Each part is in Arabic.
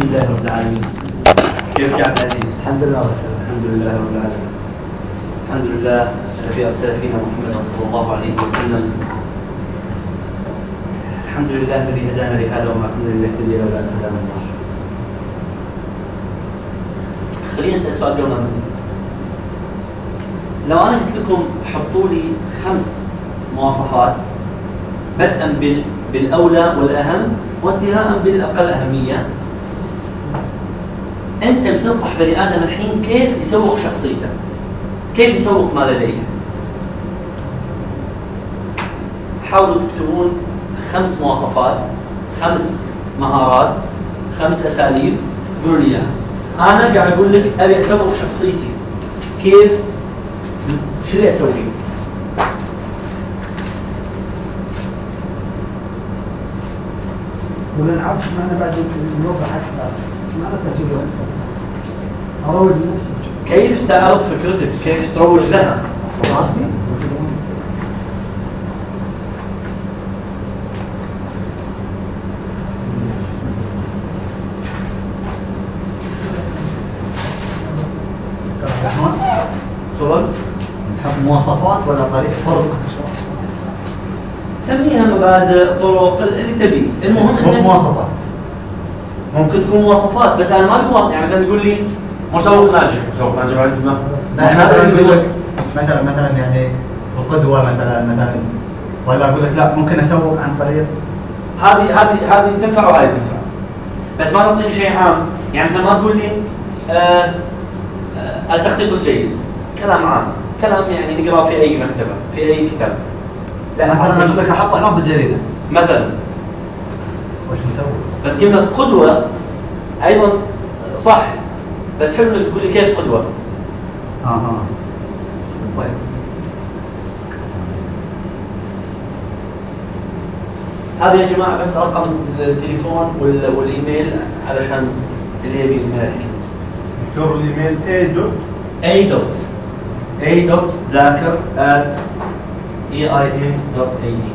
الحمد لله رب العالمين. كيف يا عبد العزيز؟ الحمد لله وسلم. الحمد لله رب العالمين. الحمد لله الذي أرسل فينا محمد صلى الله عليه وسلم. الحمد لله الذي هدانا لهذا وما كنا لنهتدي لولا أن هدانا الله. خلينا نسأل سؤال قبل ما نبدأ. لو أنا قلت لكم حطوا لي 5 مواصفات بدءا بالأولى والأهم وانتهاء بالأقل أهمية، أنت بتنصح بني آدم الحين كيف يسوق شخصيته، كيف يسوق ما لديه. حاولوا تكتبون 5 مواصفات، 5 مهارات، 5 أساليب، قولوا لي إياها. أنا قاعد أقول لك أبي أسوق شخصيتي، كيف؟ شو اللي أسوي؟ ونعرف معنا بعد النقطة حتى معنا التسويق أروج لنفسي. كيف تعرض فكرتك؟ كيف تروج لها؟ تفضل. نحب مواصفات ولا طرق؟ سميها مبادئ، طرق، اللي تبي، المهم مو مواصفات. ممكن تكون مواصفات بس انا ما اقول يعني مثلا تقول لي مسوق ناجح، مسوق ناجح عندنا مثلا يعني القدوه مثلا ولا اقول لك لا ممكن اسوق عن طريق هذه تنفع وهذه تنفع، بس ما تعطيني شيء عام. يعني مثلا ما تقول لي التخطيط الجيد، كلام عام، كلام يعني نقراه في اي مكتبه، في اي كتاب. لا مثلا اقول لك احط عنوان في الجريده مثلا، وش نسوي؟ بس كلمه قدوه ايضا صح، بس حلو انك تقول لي كيف قدوه. طيب هذا يا جماعه بس رقم التليفون والايميل علشان اللي يبي الايميل الحين. دكتور الايميل a.dakar@eim.ae.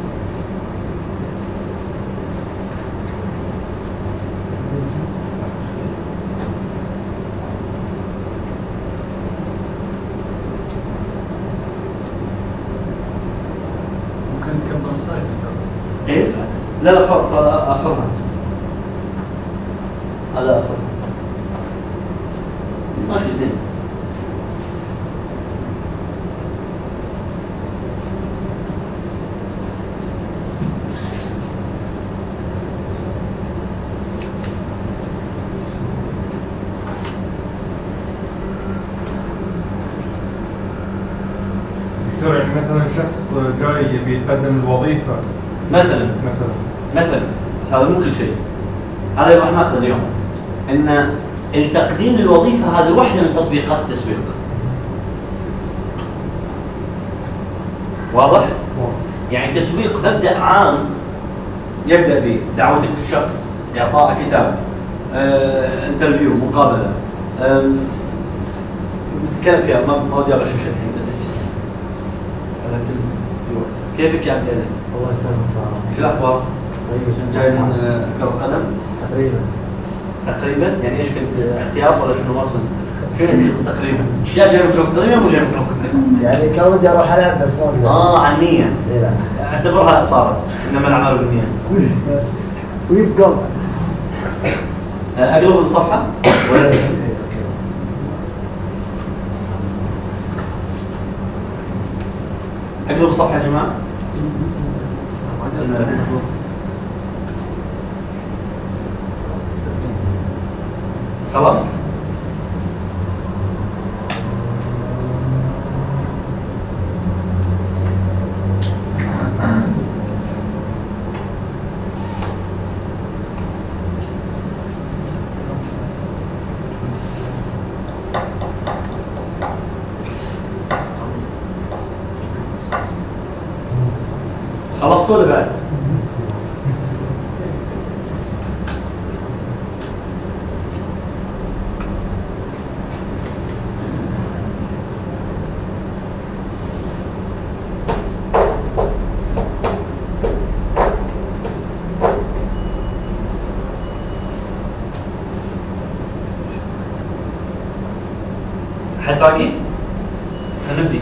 ممكن تكمل السايت. ايه؟ لا خلاص هذا اخرها. هذا اخرها. ماشي زين. دكتور يعني مثلا شخص جاي يبي يتقدم الوظيفة مثلا بس هذا مو كل شيء. هذا راح ناخذه اليوم، ان التقديم للوظيفه هذه واحده من تطبيقات التسويق. واضح؟ يعني التسويق مبدا عام يبدا بدعوتك لشخص، اعطائه كتاب، انترفيو، مقابله، نتكلم فيها. ما ودي اغشش الحين بس في وقت. كيفك يا عبد العزيز؟ الله يسلمك. شو الاخبار؟ جاي من كرة قدم؟ تقريبا يعني ايش كنت احتياط ولا شنو اصلا؟ شو يعني تقريبا؟ يا جاي من كرة قدم يا مو جاي من كرة قدم؟ يعني كان ودي اروح العب بس ما اقدر. عن نية. لا اعتبرها صارت، انما الاعمال بالنية. ويفقل. اقلب الصفحة؟ اقلب الصفحة يا جماعة؟ خلاص؟ خلصتوا ولا بعد؟ حد باقي؟ نبدي.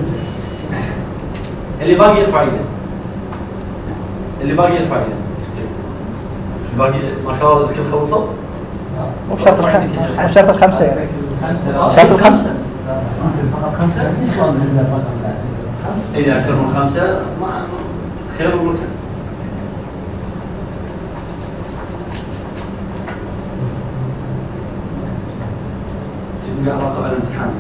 اللي باقي يرفع ايده. اللي باقي يرفع ايده. باقي ما شاء الله الكل خلصوا؟ مو شرط الخمسة يعني. شرط الخمسة. فقط 5 إذا أكثر من 5 ما خير المكان. تبقى علاقة على الامتحان.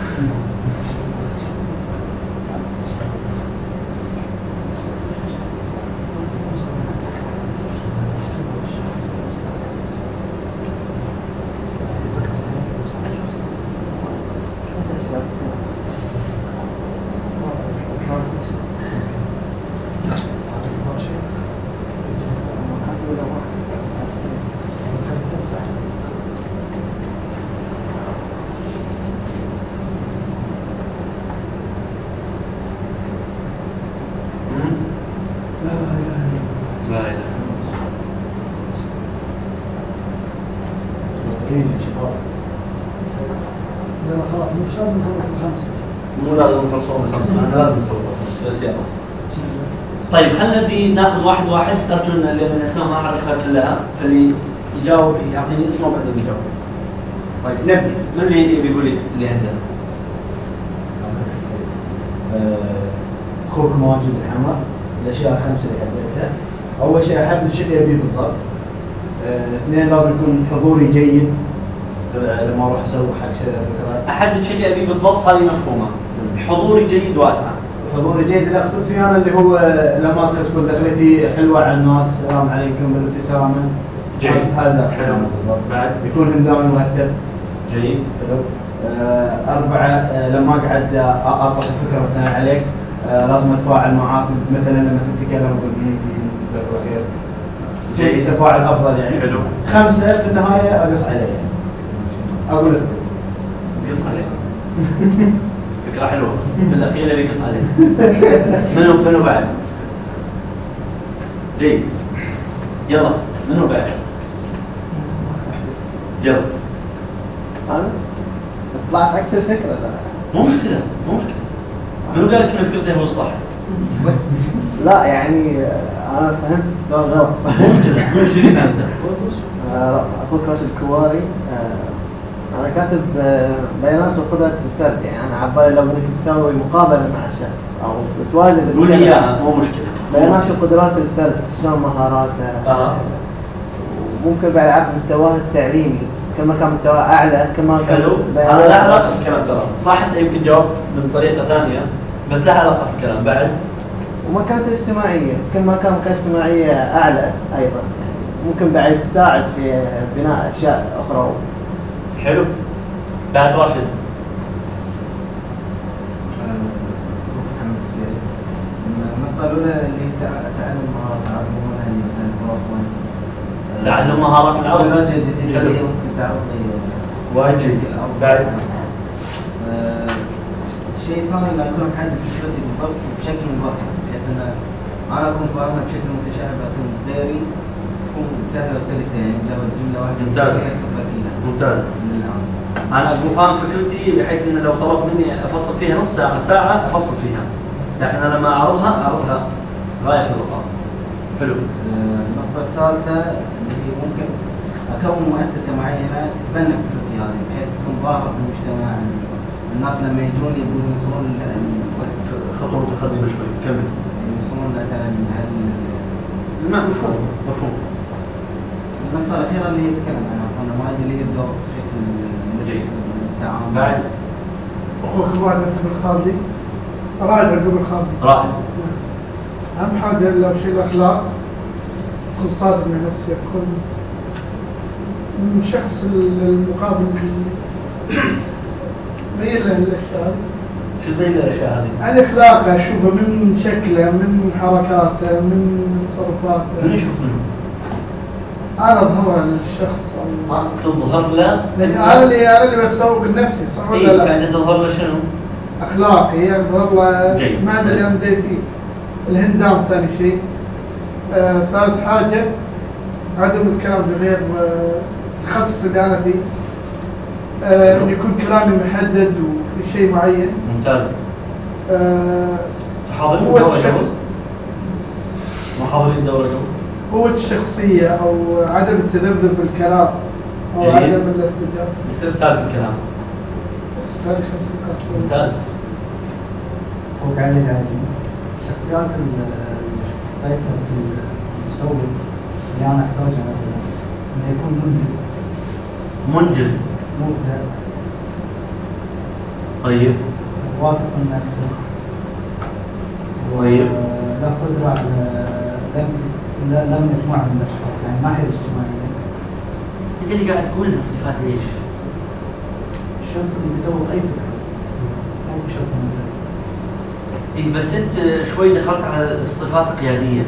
لا إله. خلاص مش لازم نخلص الخمسة. مو لازم نخلصون الخمسة، أنا لازم نخلصون بس يلا. طيب خلينا نبدي ناخذ واحد واحد، أرجو أن اللي من اسمه ما أعرفها كلها، فاللي يجاوب يعطيني اسمه وبعدين يجاوب. طيب نبدي، من اللي بيقول لي اللي عنده؟ أخوك مواجد الحمر، الأشياء الخمسة اللي حددتها. أول شيء أحب الشيء اللي أبيه بالضبط. اثنين لازم يكون حضوري جيد لما أروح أسوق حق فكرة. أحدد شيء أبيه بالضبط، هذه مفهومة. حضوري جيد واسعة. حضوري جيد اللي أقصد فيه أنا اللي هو لما أدخل تكون دخلتي حلوة على الناس، السلام عليكم بالابتسامة. جيد. هذا حلو. بعد يكون هندامي مرتب. جيد. حلو. 4 لما أقعد أطرح الفكرة مثلا عليك، لازم أتفاعل معاك مثلا لما تتكلم أقول جزاك الله خير. جيد. تفاعل أفضل يعني. حلو. 5 في النهاية أقص عليه يعني. أقول لك. يقص عليه. فكرة حلوة. بالأخير اللي يقص عليه. منو بعد؟ جيد. يلا منو بعد؟ يلا. أنا بس طلعت عكس الفكرة ترى. مو مشكلة. منو قال لك إن فكرته هو الصح؟ لا يعني أنا فهمت السؤال غلط. مو مشكلة. شو اللي فهمته؟ أخوك راشد الكواري، أنا كاتب بيانات وقدرة الفرد، يعني أنا عبالي لو إنك تسوي مقابلة مع الشخص أو تواجه قول لي إياها مو مشكلة. بيانات وقدرات الفرد، شلون مهاراته. وممكن بعد عرض مستواه التعليمي، كما كان مستواه أعلى كما كان. حلو. هذا له علاقة بالكلام ترى. صح أنت يمكن جاوب من طريقة ثانية بس له علاقة بالكلام. بعد ومكانته الاجتماعية، كل ما كان مكانته الاجتماعية أعلى أيضا، ممكن بعد تساعد في بناء أشياء أخرى. حلو. بعد راشد. النقطة الأولى اللي هي تعلم مهارات العربية تعلم مهارات العربية. التكنولوجيا الجديدة اللي ممكن تعرض لي وايد جيد. بعد الشيء الثاني إنه أكون محدد فكرتي بالضبط بشكل مبسط، بحيث أن أنا أكون فاهمها بشكل متشابه، أكون غيري تكون سهلة وسلسة، يعني مجرد جملة واحدة. ممتاز. أنا أكون فاهم فكرتي بحيث إن لو طلب مني أفصل فيها نص ساعة أفصل فيها، لكن أنا لما أعرضها غاية البساطة. حلو. النقطة الثالثة اللي هي ممكن أكون مؤسسة معينة تتبنى فكرتي هذه بحيث تكون ظاهرة في المجتمع. الناس لما يجون يقولون يوصلون خطوة متقدمة شوي. كمل. يوصلون مثلا مفهوم. النقطة الأخيرة اللي يتكلم عنها أنا ما أدري لي الدور بشكل جيد. التعامل. بعد أخوك رائد عقب الخالدي. رائد عقب الخالدي. رائد. أهم حاجة لو شيء الأخلاق، كن صادق مع نفسك، كن من شخص المقابل ميل للأشياء. شو تبين الأشياء هذه؟ الأخلاق أشوفه من شكله، من حركاته، من تصرفاته. من يشوف منه؟ أنا أظهرها للشخص. ما تظهر له؟ أنا اللي بسوق لنفسي، صح ولا لا؟ يعني تظهر له شنو؟ أخلاقي أظهر له جيد. ما أدري أنا بدي فيه. الهندام ثاني شيء. ثالث حاجة عدم الكلام بغير التخصص اللي أنا فيه. إن يكون كلامي محدد وفي شيء معين. ممتاز. تحاضرين قوة الدورة قبل؟ الشخص، محاضرين الدورة قبل؟ قوة الشخصية أو عدم التذبذب بالكلام أو جيد. عدم الارتجاع. استرسال في الكلام. بس هذه 5 نقاط. ممتاز. فوق عليه يعني شخصيات الفايتر في المسوق اللي انا احتاجها مثلا انه يكون منجز. مبدع، طيب. واثق من نفسه، طيب. له قدرة على لم مجموعة من الاشخاص، يعني ما هي اجتماعية. انت اللي قاعد تقول الصفات ليش؟ الشخص اللي يسوق اي فكرة مو بشرط مبدع. إيه بس انت شوي دخلت على الصفات القيادية.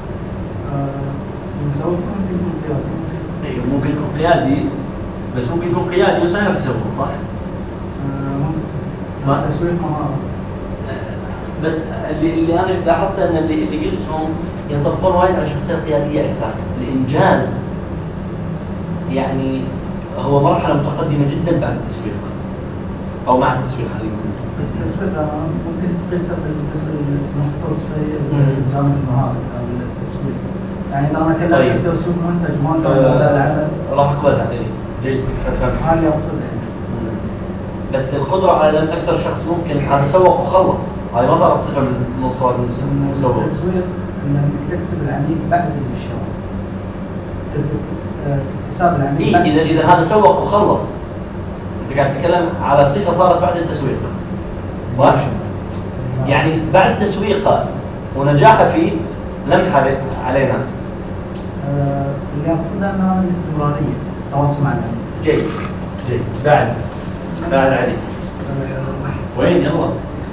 المسوق ممكن يكون قيادي. ايوه ممكن يكون قيادي، بس ممكن يكون قيادي بس ما يعرف يسوق، صح؟ ممكن. صح. تسويق مهارة. بس اللي انا لاحظته ان اللي قلتهم ينطبقون وايد على الشخصيه القياديه اكثر. الانجاز يعني هو مرحله متقدمه جدا بعد التسويق او مع التسويق خلينا نقول. بس التسويق ممكن تقيسه بالتسويق المختص في جانب المهارة أو التسويق. يعني إذا أنا كلمت طيب. تسويق منتج ما كان هذا العمل راح اقبلها يعني جيد فهمت. هذا اللي أقصده يعني. بس القدره على اكثر شخص ممكن هذا سوق وخلص، هذه ما صارت صفه من صفات المسوق. التسويق إنك تكسب العميل بعد الشراء. اكتساب العميل. إيه اذا هذا سوق وخلص، انت قاعد تتكلم على صفه صارت بعد التسويق، صح؟ يعني بعد تسويقه ونجاحه فيه لمحه عليه ناس. اللي أقصده أنها الاستمرارية، التواصل مع العميل. جيد جيد. بعد علي وين يلا؟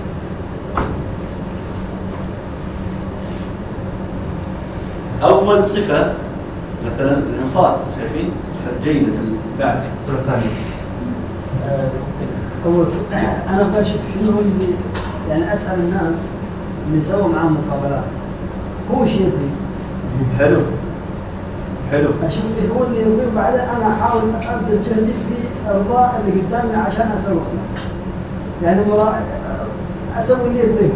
أول صفة مثلا الإنصات، شايفين؟ صفة جيدة في بعد الصفة الثانية. أنا بشوف شنو اللي يعني أسأل الناس اللي سووا معاه مقابلات هو ايش يبي؟ حلو حلو. أشوف اللي هو اللي يبي وبعدين أنا أحاول أبذل جهدي في إرضاء اللي قدامي عشان أسوق له. يعني أسوي اللي يبيه.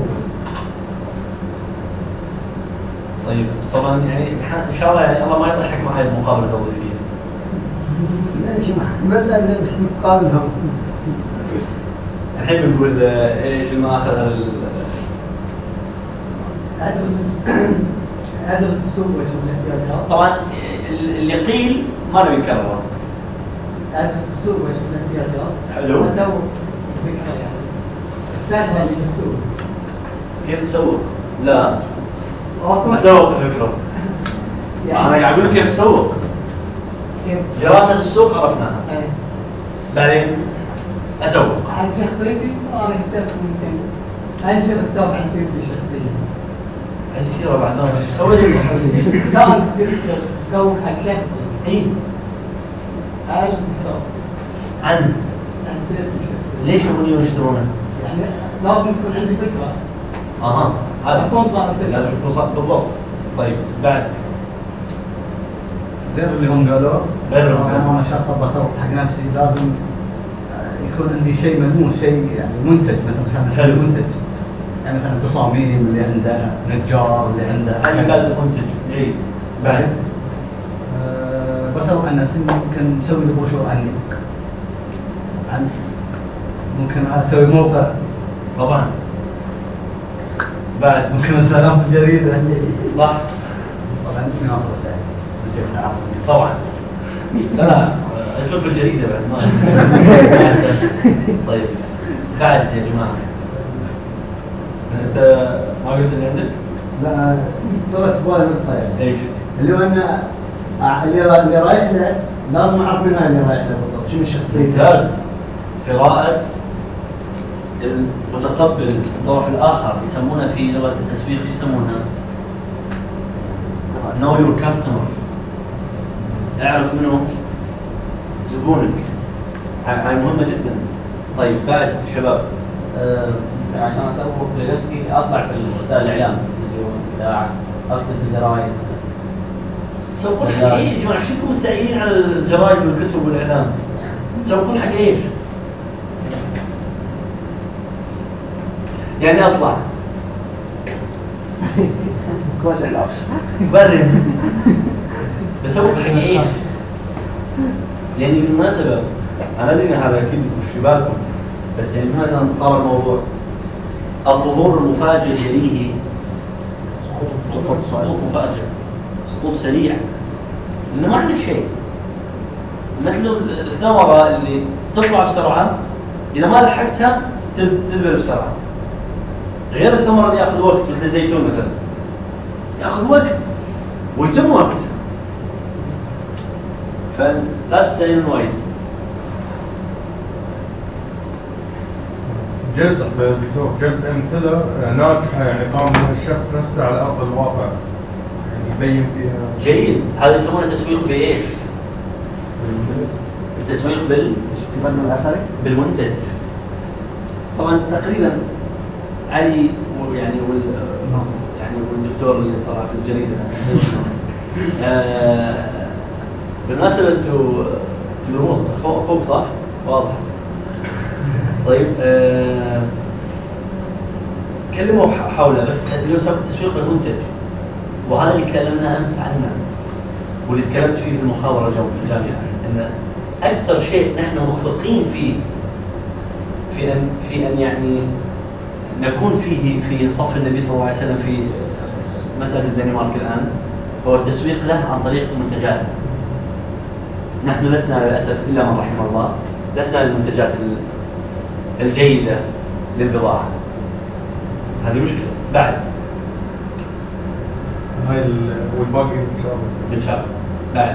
طيب طبعا يعني إن شاء الله يعني الله ما يطرحك مع هذه المقابلة الوظيفية. ماشي مسألة مقابلهم. الحين بنقول ايش المآخذ أدرس السوق وأشوف الاحتياجات. طبعا اللي قيل ما نبي نكرره. أدرس السوق وأشوف الاحتياجات. حلو. وأسوق فكرة يعني فاهمة اللي في السوق. كيف تسوق؟ لا أوكي. أسوق بفكرة. يعني أنا قاعد أقول لك كيف تسوق. كيف تسوق؟ دراسة السوق عرفناها. أي. بعدين أسوق. عن شخصيتي أنا كتبت ممكن أنشر كتاب عن سيرتي الشخصية. أي سيرة بعد ما سويت كان تسوق حق شخصي. إيه. هاي الكتاب عن سيرتي الشخصية. ليش يبون يشترونه؟ يعني لازم يكون عندي فكرة. أها. هذا أكون صار لازم يكون صار بالضبط. طيب بعد غير اللي هم قالوه، غير اللي هم قالوه. انا شخص ابغى اسوق حق نفسي لازم يكون عندي شيء ملموس، شيء يعني منتج مثلا. حلو. منتج يعني مثلا تصاميم اللي عنده، نجار اللي عنده. هذه قال المنتج. جيد. بعد بسوق عن نفسي، ممكن مسوي لي بروشور عني، ممكن اسوي موقع طبعا. بعد ممكن مثلا في جريده. صح. طبعا اسمي ناصر السعيد، نسيت تعرفني طبعا. لا اسمك في الجريدة بعد ما. طيب بعد يا جماعة بس انت ما قلت اللي عندك؟ لا طلعت في بالي نقطة يعني. ايش؟ اللي هو ان اللي رايح له لازم اعرف منها اللي رايح له بالضبط، شنو شخصيته. ممتاز. قراءة المتقبل الطرف الآخر يسمونها في لغة التسويق شو يسمونها؟ know your customer. اعرف منه زبونك. هاي مهمة جدا. طيب بعد شباب عشان اسوق لنفسي اطلع في وسائل الاعلام، تلفزيون، اذاعه، اكتب في الجرايد. سوقوا حق ايش يا جماعة؟ شو انتم مستعجلين على الجرايد والكتب والإعلام؟ تسوقون حق ايش؟ يعني اطلع كوش علاش برا بسوق حق ايش؟ يعني بالمناسبة انا ادري هذا اكيد وش بالكم، بس يعني بما ان طال الموضوع، الظهور المفاجئ يليه سقوط مفاجئ، سقوط سريع، لانه ما عندك شيء. مثل الثمرة اللي تطلع بسرعة اذا ما لحقتها تذبل بسرعة، غير الثمرة اللي ياخذ وقت مثل الزيتون مثلا ياخذ وقت ويتم وقت، فلا تستعين وايد. جد دكتور، جد امثله ناجحه يعني قام بها الشخص نفسه على ارض الواقع، يعني يبين فيها. جيد، هذا يسمونه تسويق بايش؟ التسويق بالمنتج. طبعا تقريبا علي يعني يعني والدكتور اللي طلع في الجريده بالمناسبه انتم تدرون فوق صح؟ واضح. طيب كلموا حوله، بس اللي يسمى التسويق بالمنتج، وهذا اللي تكلمنا امس عنه واللي تكلمت فيه في المحاضره اليوم في الجامعه، ان اكثر شيء نحن مخفقين فيه في ان يعني نكون فيه في صف النبي صلى الله عليه وسلم في مساله الدنمارك الان، هو التسويق له عن طريق المنتجات. نحن لسنا للاسف الا من رحم الله، لسنا للمنتجات الجيده للبضاعه. هذه مشكله بعد. هاي والباقي ان شاء الله. ان شاء الله بعد.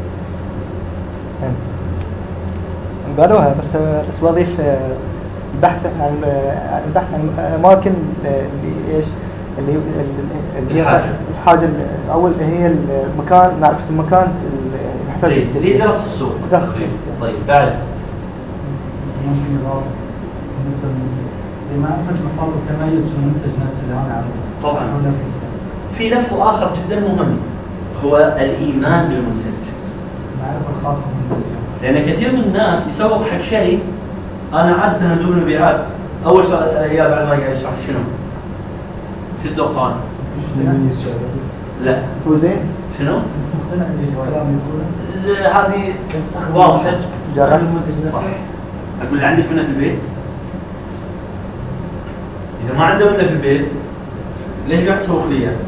قالوها بس بضيف البحث عن اماكن اللي ايش اللي هي الحاجه اول هي المكان، معرفه المكان اللي يحتاج هي دراسه السوق. طيب بعد ممكن يضاف بالنسبه لمعرفه مطالب التميز في المنتج نفسه اللي انا اعرفه. طبعا في لفظ اخر جدا مهم هو الايمان بالمنتج، المعرفه الخاصه بالمنتج. لان كثير من الناس يسوق حق شيء. انا عاده مندوب المبيعات اول سؤال اساله اياه بعد ما يقعد يشرح شنو؟ شو تتوقعون؟ لا هو زين؟ شنو؟ مقتنع بالكلام يقوله؟ هذه واضحه. جرب المنتج نفسه. اقول اللي عندك منه في البيت، اذا ما عنده منه في البيت ليش قاعد تسوق لي اياه؟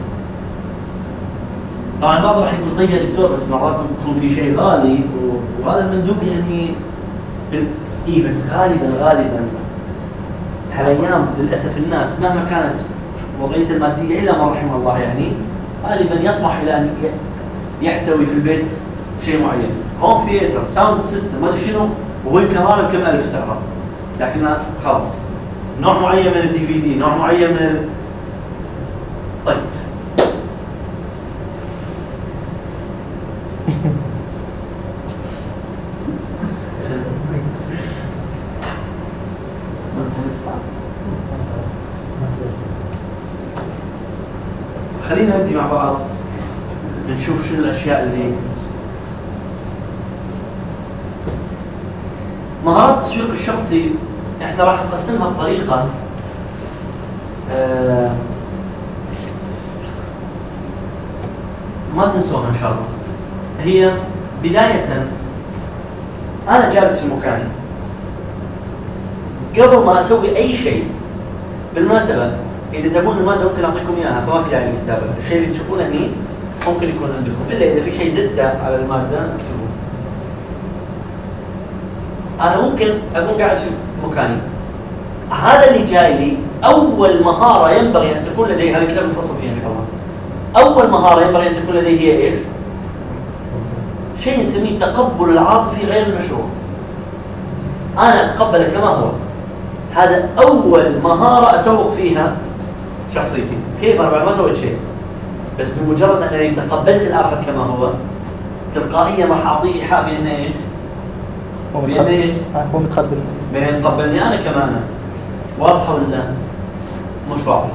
طبعا بعض راح يقول طيب يا دكتور بس مرات يكون في شيء غالي وهذا المندوب يعني اي، بس غالبا هالايام للاسف الناس مهما كانت وضعيته الماديه الا من رحم الله، يعني غالبا يطمح الى ان يحتوي في البيت شيء معين، هوم ثياتر، ساوند سيستم، ما ادري شنو، وهو يمكن غالب كم الف سعره، لكن خلاص نوع معين من الدي في دي، نوع معين من طيب خلينا نبدي مع بعض نشوف شنو الاشياء اللي مهارات التسويق الشخصي. احنا راح نقسمها بطريقه ما تنسوها ان شاء الله. هي بدايه انا جالس في مكاني قبل ما اسوي اي شيء. بالمناسبه اذا تبون الماده ممكن اعطيكم اياها، فما في داعي للكتابه. الشيء اللي تشوفونه هني ممكن يكون عندكم، الا اذا في شيء زدته على الماده اكتبوه. انا ممكن اكون قاعد في مكاني، هذا اللي جاي لي اول مهاره ينبغي ان تكون لدي، هذا الكلام مفصل فيه ان شاء الله. اول مهاره ينبغي ان تكون لدي هي ايش؟ شيء نسميه التقبل العاطفي غير المشروط. انا اتقبله كما هو. هذا اول مهاره اسوق فيها شخصيتي. كيف؟ انا بعد ما سويت شيء، بس بمجرد انني تقبلت الاخر كما هو تلقائيا راح اعطيه ايحاء بان ايش؟ بان ايش؟ هو متقبل، بان يتقبلني انا كما انا. واضحه ولا مش واضحه؟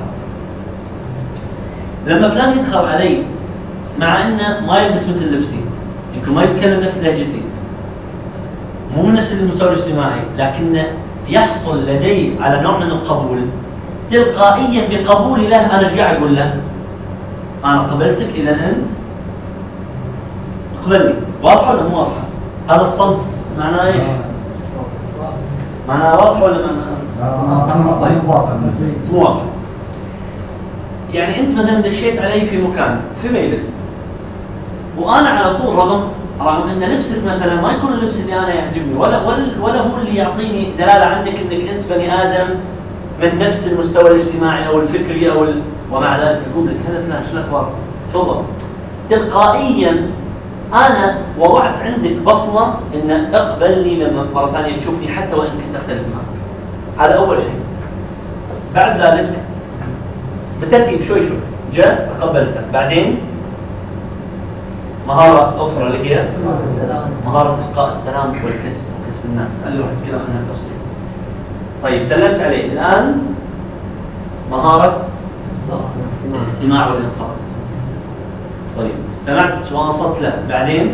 لما فلان يدخل علي مع انه ما يلبس مثل لبسي، يمكن ما يتكلم نفس لهجتي، مو من نفس المستوى الاجتماعي، لكن يحصل لدي على نوع من القبول تلقائيا بقبولي له. انا ايش قاعد اقول له؟ انا قبلتك، اذا انت اقبلني. واضحه ولا مو واضحه؟ هذا الصمت معناه ايش؟ معناه واضح ولا طيب واضح مو واضح؟ يعني انت مثلا دشيت علي في مكان في مجلس، وانا على طول رغم ان لبسك مثلا ما يكون اللبس اللي انا يعجبني ولا هو اللي يعطيني دلاله عندك انك انت بني ادم من نفس المستوى الاجتماعي او الفكري ومع ذلك اقول لك هلا فلان شو الاخبار؟ تفضل. تلقائيا انا وضعت عندك بصمه ان اقبلني لما مره ثانيه تشوفني حتى وان كنت اختلف معك. هذا اول شيء. بعد ذلك بالترتيب شوي جاء تقبلته. بعدين مهارة أخرى اللي هي مهارة إلقاء السلام والكسب وكسب الناس اللي راح نتكلم عنها تفصيل. طيب سلمت عليه، الآن مهارة الاستماع والإنصات. طيب استمعت وأنصت له، بعدين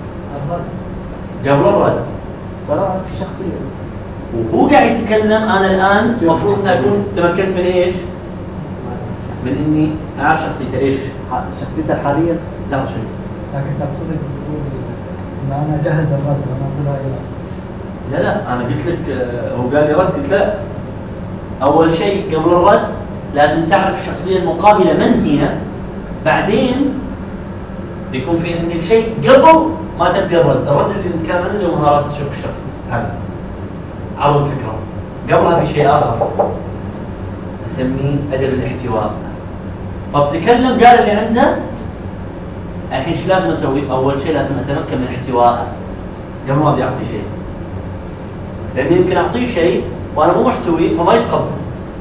قبل الرد ترى في شخصية وهو قاعد يتكلم. أنا الآن المفروض أن أكون تمكنت من إيش؟ من إني أعرف شخصيته إيش؟ شخصيته الحالية. لا شيء. لكن تقصدك تقول ان انا اجهز الرد وانا اقول لا انا قلت لك هو قال لي رد، قلت لا. اول شيء قبل الرد لازم تعرف الشخصيه المقابله من هي، بعدين بيكون في عندك شيء قبل ما تبدا الرد اللي نتكلم عنه اللي هو مهارات التسويق الشخصي. هذا عرض فكره. قبلها في شيء اخر نسميه ادب الاحتواء. طب تكلم قال اللي عنده، الحين ايش لازم اسوي؟ اول شيء لازم اتمكن من احتوائه قبل ما ابي اعطيه شيء، لان يمكن اعطيه شيء وانا مو محتوي فما يتقبل.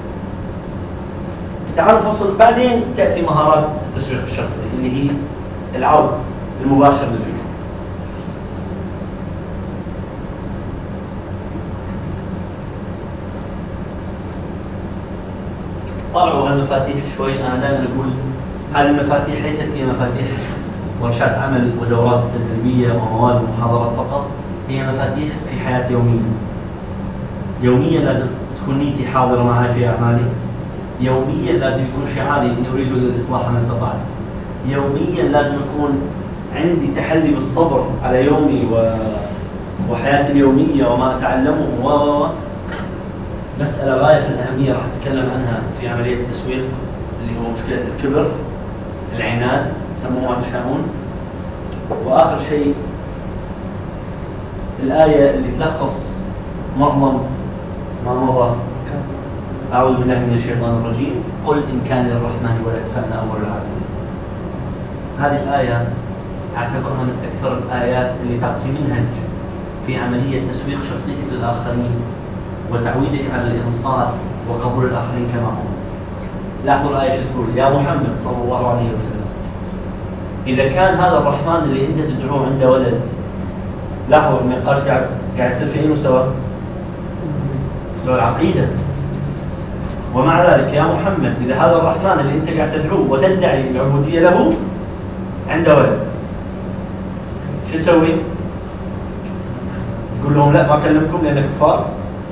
تعالوا نفصل. بعدين تاتي مهارات التسويق الشخصي اللي هي العرض المباشر للفكره. طلعوا هالمفاتيح شوي. انا دائما اقول هذه المفاتيح ليست هي مفاتيح ورشات عمل ودورات تدريبيه ومواد ومحاضرات فقط، هي مفاتيح في حياتي يوميا. يوميا لازم تكون نيتي حاضره معي في اعمالي. يوميا لازم يكون شعاري اني اريد الاصلاح ما استطعت. يوميا لازم يكون عندي تحلي بالصبر على يومي وحياتي اليوميه وما اتعلمه مساله غايه في الاهميه راح اتكلم عنها في عمليه التسويق، اللي هو مشكله الكبر، العناد، سموه ما تشاءون. واخر شيء الايه اللي تلخص معظم ما مضى. اعوذ بالله من الشيطان الرجيم، قل ان كان للرحمن ولد فانا اول العابدين. هذه الايه اعتبرها من اكثر الايات اللي تعطي منهج في عمليه تسويق شخصيتك للاخرين وتعويدك على الانصات وقبول الاخرين كما هم. لاحظوا الآية شو تقول؟ يا محمد صلى الله عليه وسلم، إذا كان هذا الرحمن اللي أنت تدعوه عنده ولد، لاحظوا النقاش قاعد يصير في أي مستوى؟ مستوى العقيدة. ومع ذلك يا محمد إذا هذا الرحمن اللي أنت قاعد تدعوه وتدعي العبودية له عنده ولد، شو تسوي؟ يقول لهم لا ما أكلمكم لأنك كفار؟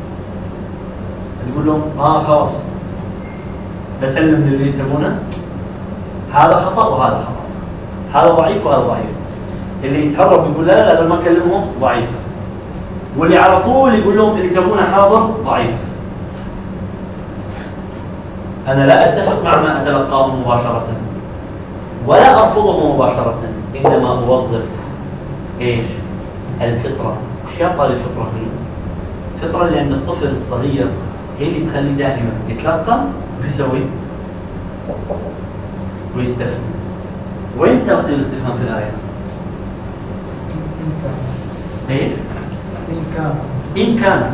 يقول لهم خلاص بسلم للي تبونه؟ هذا خطأ وهذا خطأ، هذا ضعيف وهذا ضعيف. اللي يتهرب يقول لا هذا ما كلمهم ضعيف، واللي على طول يقول لهم اللي تبونه حاضر ضعيف. أنا لا أتفق مع ما أتلقاه مباشرة ولا أرفضه مباشرة، إنما أوظف إيش؟ الفطرة. وش يبقى للفطرة هي؟ الفطرة اللي عند الطفل الصغير هي اللي تخليه دائما يتلقى وش يسوي؟ ويستفهم. وين تغطي الاستفهام في الآية؟ ايش؟ إن كان.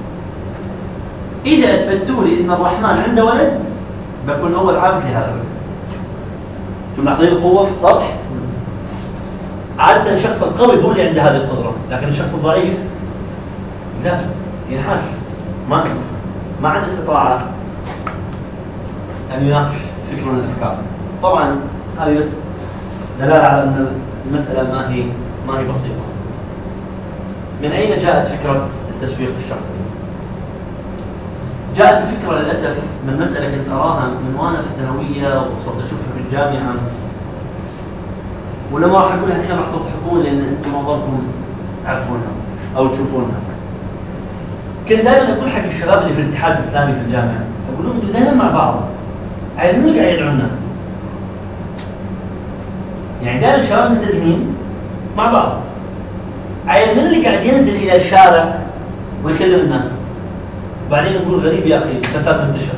إذا أثبتوا لي إن الرحمن عنده ولد بكون أول عابد لهذا الولد. انتم ملاحظين القوة في الطرح؟ عادة الشخص القوي هو اللي عنده هذه القدرة، لكن الشخص الضعيف لا، ينحاش، ما عنده استطاعة أن يناقش فكر من الأفكار. طبعا هذه بس دلالة على أن المسألة ما هي بسيطة. من أين جاءت فكرة التسويق الشخصي؟ جاءت الفكرة للأسف من مسألة كنت أراها من وأنا في الثانوية وصرت أشوفها في الجامعة، ولما راح أقولها الحين راح تضحكون لأن أنتم معظمكم تعرفونها أو تشوفونها. كنت دائما أقول حق الشباب اللي في الاتحاد الإسلامي في الجامعة، أقول لهم أنتم دائما مع بعض، عيل منو قاعد يدعو الناس؟ يعني دائما الشباب ملتزمين مع بعض، عيل من اللي قاعد ينزل إلى الشارع ويكلم الناس؟ وبعدين نقول غريب يا أخي فساد منتشر.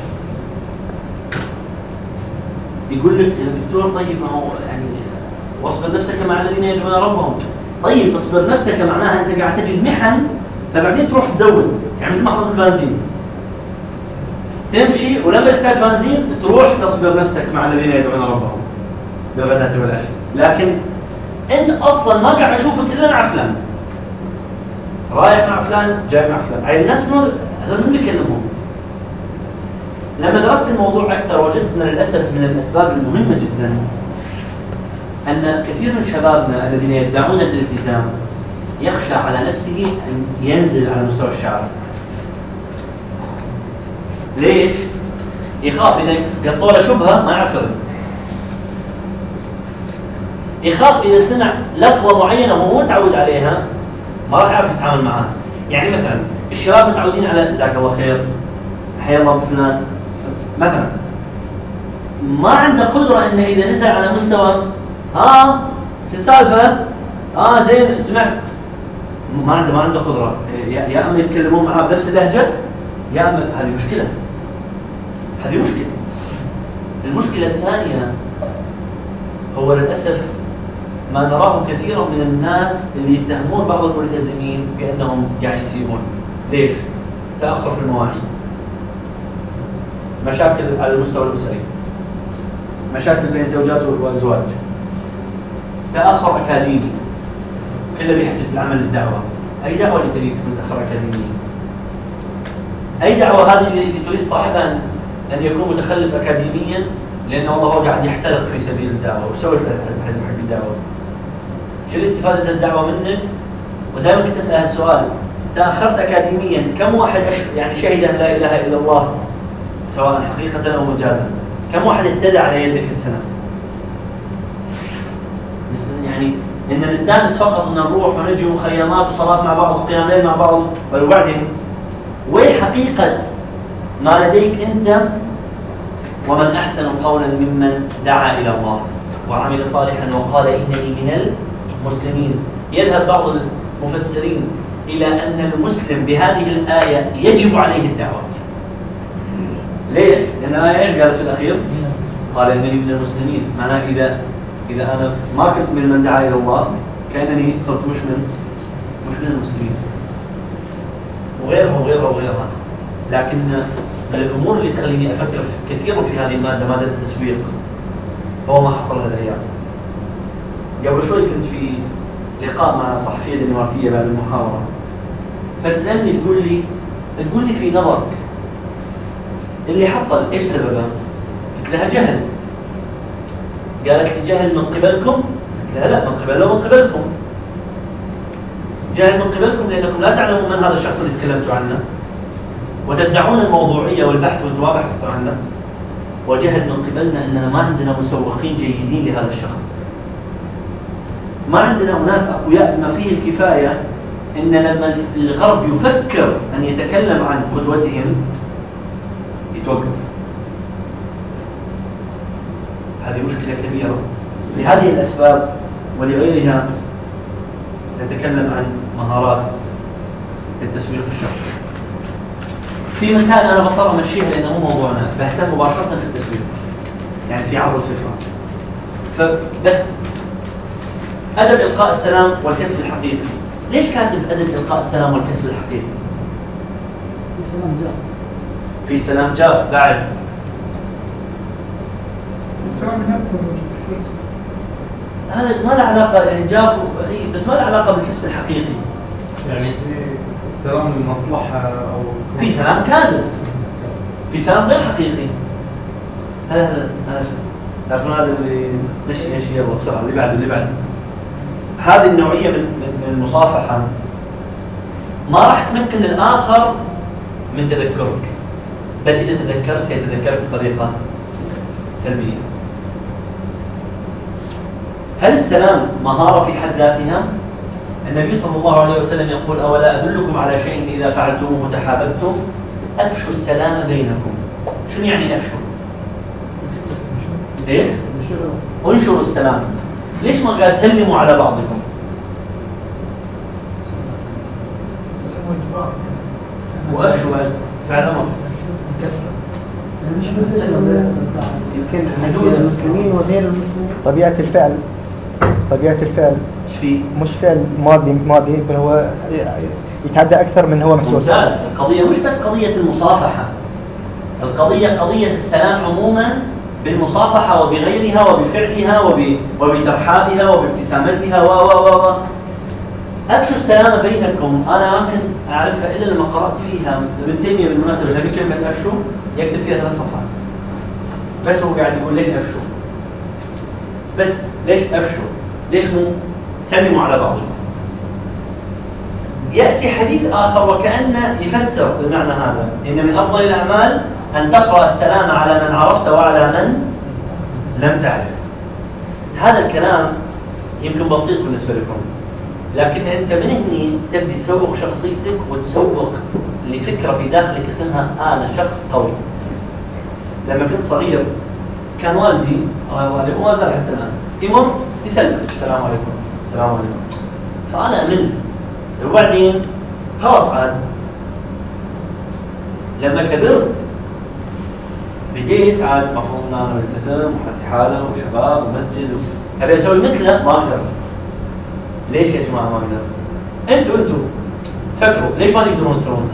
يقول لك يا دكتور طيب ما هو يعني واصبر نفسك مع الذين يدعون ربهم. طيب اصبر نفسك معناها أنت قاعد تجد محن فبعدين تروح تزود، يعني مثل ما حطيت البنزين تمشي ولما تحتاج بنزين تروح تصبر نفسك مع الذين يدعون ربهم بالغداة والعشاء، لكن أنت أصلا ما قاعد أشوفك إلا مع فلان، رايح مع فلان جاي مع فلان. أي الناس هذول من بيكلمهم؟ لما درست الموضوع أكثر وجدت أن للأسف من الأسباب المهمة جدا أن كثير من شبابنا الذين يدعون الالتزام يخشى على نفسه أن ينزل على مستوى الشارع. ليش؟ يخاف إذا قطوا له شبهة ما يعرف يرد، يخاف إذا سمع لفظة معينة وهو متعود عليها ما راح يعرف يتعامل معها. يعني مثلا الشباب متعودين على جزاك الله خير حيا الله بفلان مثلا، ما عنده قدرة إنه إذا نزل على مستوى في السالفة زين سمعت، ما عنده قدرة. يا أما يتكلمون معاه بنفس اللهجة يا أما هذه مشكلة. المشكلة الثانية هو للأسف ما نراه كثيرا من الناس اللي يتهمون بعض الملتزمين بأنهم قاعد يسيئون. ليش؟ تأخر في المواعيد، مشاكل على المستوى الأسري، مشاكل بين زوجات وزواج، تأخر أكاديمي، كله بحجة العمل الدعوة. أي دعوة اللي تريد متأخر أكاديميا؟ أي دعوة هذه اللي تريد صاحبها أن يكون متخلف أكاديميا لأنه والله هو قاعد يحترق في سبيل الدعوة؟ وش سويت حق الدعوة؟ شو الاستفادة الدعوة منك؟ ودائما كنت أسأل السؤال، تأخرت أكاديميا كم واحد يعني شهد أن لا إله إلا الله سواء حقيقة أو مجازا؟ كم واحد اهتدى على يدك في السنة؟ يعني إن نستانس فقط أن نروح ونجي مخيمات وصلاة مع بعض وقيام ليل مع بعض، وبعدين وين حقيقة ما لديك أنت؟ ومن أحسن قولا ممن دعا إلى الله وعمل صالحا وقال إنني من المسلمين. يذهب بعض المفسرين إلى أن المسلم بهذه الآية يجب عليه الدعوة. ليش؟ لأن الآية إيش قالت في الأخير؟ قال إنني من المسلمين، معناه إذا أنا ما كنت من دعا إلى الله كأنني صرت مش من المسلمين، وغيرها. لكن الأمور اللي تخليني أفكر كثيرا في هذه المادة، مادة التسويق، هو ما حصل هذا الأيام. قبل شوي كنت في لقاء مع صحفية دنماركية بعد المحاضرة، فتسألني تقول لي في نظرك اللي حصل إيش سببه؟ قلت لها جهل. قالت لي جهل من قبلكم؟ قلت لها لا، من قبلنا ومن قبلكم. جهل من قبلكم لأنكم لا تعلمون من هذا الشخص اللي تكلمتوا عنه وتدعون الموضوعية والبحث وانتم ما بحثتوا عنه. وجهل من قبلنا أننا ما عندنا مسوقين جيدين لهذا الشخص، ما عندنا أناس أقوياء بما فيه الكفاية إن لما الغرب يفكر أن يتكلم عن قدوتهم يتوقف. هذه مشكلة كبيرة. لهذه الأسباب ولغيرها نتكلم عن مهارات التسويق الشخصي. في مسائل أنا بضطر أمشيها لأنه مو موضوعنا، بهتم مباشرة في التسويق، يعني في عرض الفكرة. فبس أدب إلقاء السلام والكسب الحقيقي. ليش كاتب أدب إلقاء السلام والكسب الحقيقي؟ في سلام جاف بعد. السلام ينفذ. هذا ما له علاقة، يعني جاف بس ما له علاقة بالكسب الحقيقي. يعني في سلام المصلحة أو في سلام كاذب، في سلام غير حقيقي. هذا تعرفون هذا اللي نشي يلا بسرعة اللي بعده. هذه النوعية من المصافحة ما راح تمكن الآخر من تذكرك، بل إذا تذكرت سيتذكرك بطريقة سلبية. هل السلام مهارة في حد ذاتها؟ النبي صلى الله عليه وسلم يقول: أولا أدلكم على شيء إذا فعلتموه تحاببتم؟ أفشوا السلام بينكم. شنو يعني أفشوا؟ إيش؟ انشروا السلام. ليش ما قال سلموا على بعضكم؟ وأفشوا فعل أمر. يمكن حدود المسلمين وغير المسلمين. طبيعة الفعل ايش فيه؟ مش فعل ماضي بل هو يتعدى أكثر من هو محسوس. ممتاز. القضية مش بس قضية المصافحة، القضية قضية السلام عموما بالمصافحة وبغيرها وبفعلها وبترحابها وبابتسامتها و أفشوا السلام بينكم. أنا ما كنت أعرفها إلا لما قرأت فيها. ابن تيمية بالمناسبة جاب كلمة أفشوا يكتب فيها 3 صفحات بس، هو قاعد يقول ليش أفشوا، بس ليش أفشوا، ليش مو سلموا على بعضكم. يأتي حديث آخر وكأنه يفسر المعنى هذا: إن من أفضل الأعمال أن تقرأ السلام على من عرفت وعلى من لم تعرف. هذا الكلام يمكن بسيط بالنسبة لكم، لكن أنت من هني تبدي تسوق شخصيتك وتسوق لفكرة في داخلك اسمها أنا شخص قوي. لما كنت صغير كان والدي وما زال حتى الآن يمر يسلم السلام عليكم السلام عليكم، فأنا أمل. وبعدين خلاص عاد لما كبرت بديت عاد مفروض ان انا ملتزم وحالتي حاله وشباب ومسجد ابي اسوي مثله، ما اقدر. ليش يا جماعه ما اقدر؟ انتوا فكروا ليش ما تقدرون تسوون؟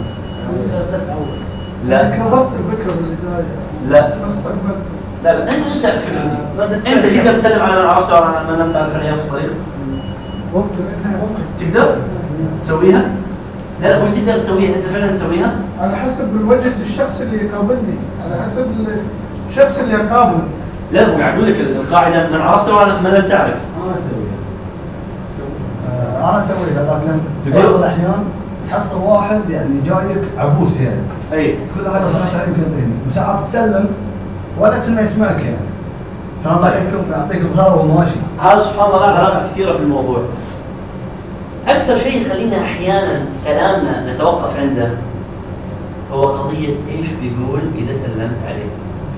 لا كررت الفكره بالبدايه. لا ما استقبلت. لا انسى الفكره دي. انت تقدر تسلم على من عرفته وعلى من لم تعرف اياه في الطريق؟ ممكن تقدر تسويها؟ لا مش تقدر تسويها، انت فعلا تسويها؟ على حسب الوجه الشخص اللي يقابلني، على حسب الشخص اللي يقابله. لا هو قاعد يقول لك القاعده من عرفته وعلى من لم تعرف. انا اسويها. انا اسويها، لكن في بعض الاحيان تحصل واحد يعني جايك عبوس يعني. اي كل هذا صراحه يمكن يعطيني، وساعات تسلم ولا انه يسمعك يعني. السلام عليكم يعطيك الظهر وماشي. هذا سبحان الله علاقه كثيره في الموضوع. أكثر شيء يخلينا أحيانا سلامنا نتوقف عنده هو قضية إيش بيقول إذا سلمت عليه.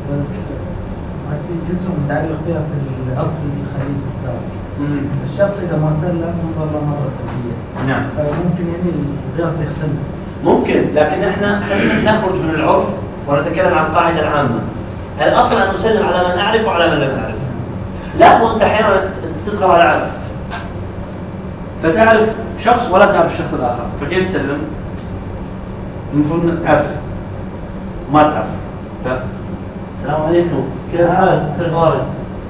في جزء متعلق بها في العرف الخليجي الثاني. الشخص إذا ما سلم نظر مرة سلبية. نعم. فممكن يعني القياس يخسرنا. ممكن، لكن إحنا خلينا نخرج من العرف ونتكلم عن القاعدة العامة. الأصل أن نسلم على من أعرف وعلى من لم أعرف. لا وأنت أحيانا تقرأ على العكس. فتعرف شخص ولا تعرف الشخص الآخر، فكيف تسلم؟ المفروض تعرف ما تعرف. السلام عليكم كيف الحال؟ كيف اخبارك؟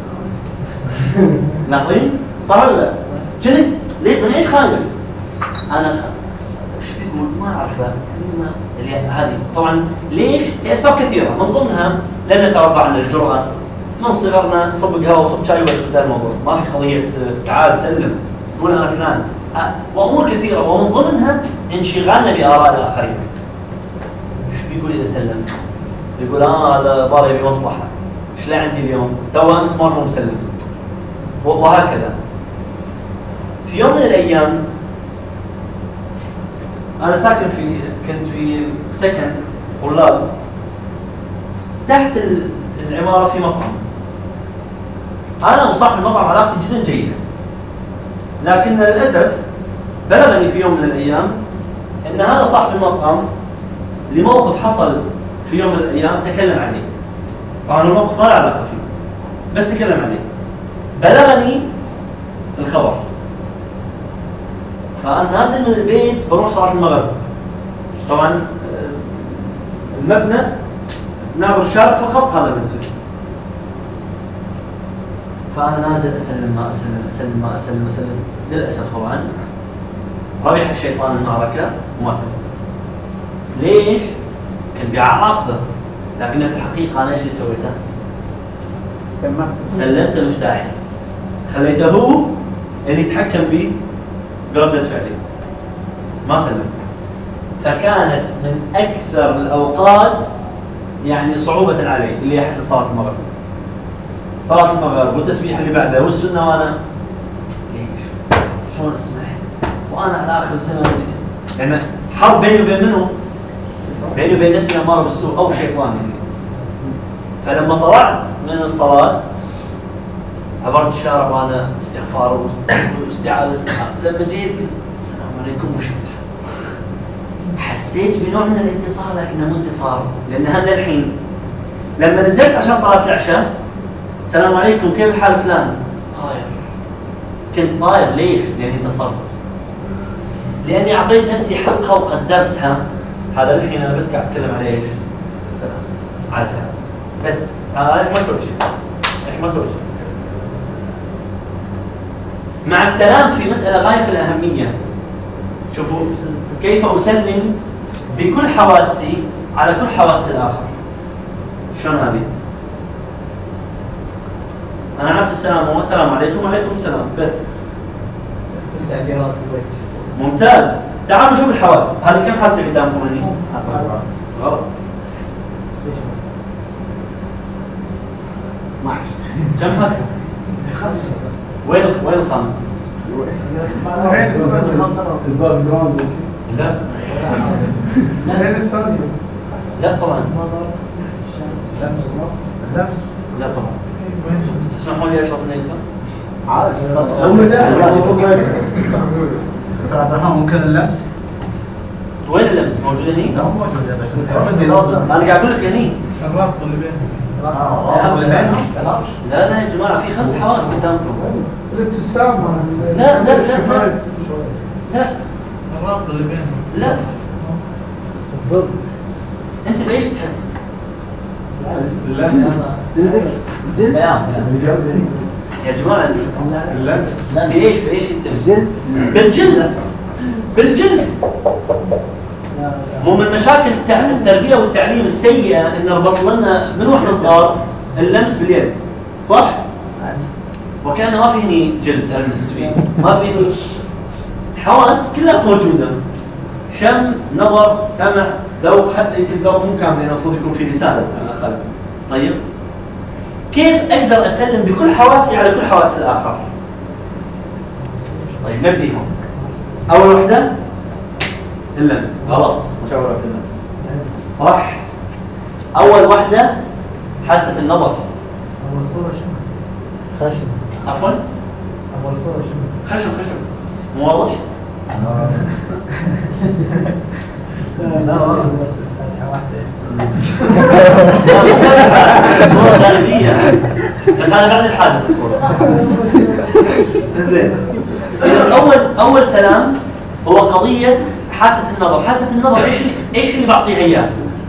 لاحظين؟ صح ولا لا؟ شنو؟ ليه من ايش خايف؟ انا ايش بيقول؟ ما اعرفه يعني هذه طبعا ليش؟ لاسباب كثيره، من ضمنها لان نتربى على الجرأه، من صغرنا نصب قهوه وصب شاي وانتهى الموضوع، ما في قضيه تعال سلم تقول انا فلان، وامور كثيره ومن ضمنها انشغالنا باراء الاخرين. ايش بيقول اذا سلم؟ يقول هذا ضارب بمصلحه، ايش لا عندي اليوم؟ تو امس مره مسلم. وهكذا. في يوم من الايام انا ساكن كنت في سكن طلاب، تحت العماره في مطعم. انا وصاحب المطعم علاقتي جدا جيده، لكن للاسف بلغني في يوم من الايام ان هذا صاحب المطعم لموقف حصل في يوم من الايام تكلم عليه. طبعا الموقف ما له علاقه فيه، بس تكلم عليه. بلغني الخبر، فانا نازل من البيت بروح صلاه المغرب. طبعا المبنى ناظر الشارع فقط هذا المسجد. فانا نازل اسلم ما اسلم اسلم ما اسلم اسلم. للاسف طبعا ربح الشيطان المعركه وما سلمت. ليش؟ كان بيعاقبه، لكن في الحقيقه انا ايش اللي سويته؟ سلمت مفتاحي، خليته هو اللي يتحكم بي بردة فعلي، ما سلمت. فكانت من أكثر الأوقات يعني صعوبة علي اللي هي حسب صلاة المغرب. صلاة المغرب والتسبيح اللي بعدها والسنة، وأنا ليش؟ شلون أسمع؟ وأنا على آخر السنة يعني حرب بيني وبين منه؟ بيني وبين نفسي أمارة بالسوء أو شيطان يعني. فلما طلعت من الصلاة عبرت الشارع وأنا استغفار واستعاذة. لما جيت قلت السلام عليكم وشفت، حسيت بنوع من الانتصار لكنه مو انتصار، لأن هذا الحين لما نزلت عشان صلاة العشاء السلام عليكم كيف حال فلان؟ طاير. كنت طاير ليش؟ لأني انتصرت، لأني أعطيت نفسي حقها وقدرتها. هذا الحين أنا بس قاعد أتكلم على إيش؟ على سلام بس. أنا ما سويت شيء، ما سويت شيء. مع السلام في مسألة غاية في الأهمية. شوفوا كيف أسلم بكل حواسي على كل حواس الآخر. شلون هذه؟ أنا عارف السلام هو السلام عليكم وعليكم السلام بس. ممتاز. تعالوا نشوف الحواس. هذه كم حاسة قدامكم هني؟ غلط. 12. كم حاسة؟ 5. وين الخامس؟ الباك جراوند. لا لا طبعا. لا طبعا. تسمحوا لي اشرب نيلكم؟ عادي. عبد الرحمن ممكن اللمس؟ وين اللمس؟ موجود هني؟ لا مو موجود بس انا قاعد اقول لك هني. الرابط اللي بينهم. لا لا يا جماعه في 5 حواس قدامكم. الابتسامة. لا لا لا لا لا. الرابط اللي بينهم. لا. بالضبط. انت بايش تحس؟ جلدك جلد يا جماعه اللمس. بايش انت؟ الجلد. بالجلد. مو من مشاكل التربيه والتعليم السيئه ان ربط لنا من واحنا صغار اللمس باليد، صح؟ وكان ما فيني جلد المس فيه، ما فيني. الحواس كلها موجوده، شم، نظر، سمع، ذوق، حتى يمكن ذوق مو كامل المفروض يكون في لسانك على الاقل. طيب كيف اقدر اسلم بكل حواسي على كل حواس الاخر؟ طيب نبديهم. اول وحده اللمس. غلط، مش اول وحده اللمس. صح. اول وحده حاسه النظر. أول صورة شنو؟ خشم. عفوا؟ أول صورة شنو؟ خشم. مو واضح؟ لا والله بس فتحة واحدة. صورة جانبية بس هذا بعد الحادث الصورة. زين. أول سلام هو قضية حاسة النظر. حاسة النظر إيش اللي بعطيها إياه؟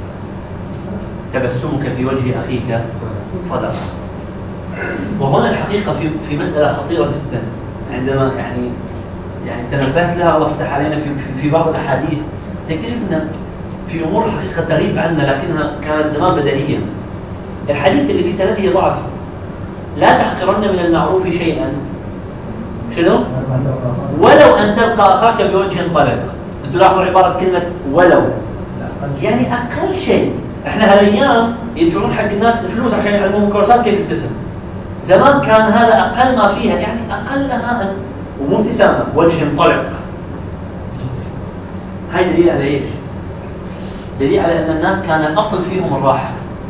تبسمك في وجه أخيك صدقة. وهنا الحقيقة في مسألة خطيرة جدا عندما يعني تنبهت لها الله فتح علينا في بعض الأحاديث، تكتشف أن في أمور الحقيقة تغيب عنا لكنها كانت زمان بديهية. الحديث اللي في سنده ضعف، لا تحقرن من المعروف شيئا، شنو؟ ولو أن تلقى أخاك بوجه طلق. أنتوا لاحظوا عبارة كلمة ولو، يعني أقل شيء. إحنا هالأيام يدفعون حق الناس فلوس عشان يعلمون كورسات كيف تبتسم. زمان كان هذا أقل ما فيها، يعني أقلها أنت ومو ابتسامة، وجه طلق. هاي دليل على إيش؟ دليل على أن الناس كان الأصل فيهم الراحة.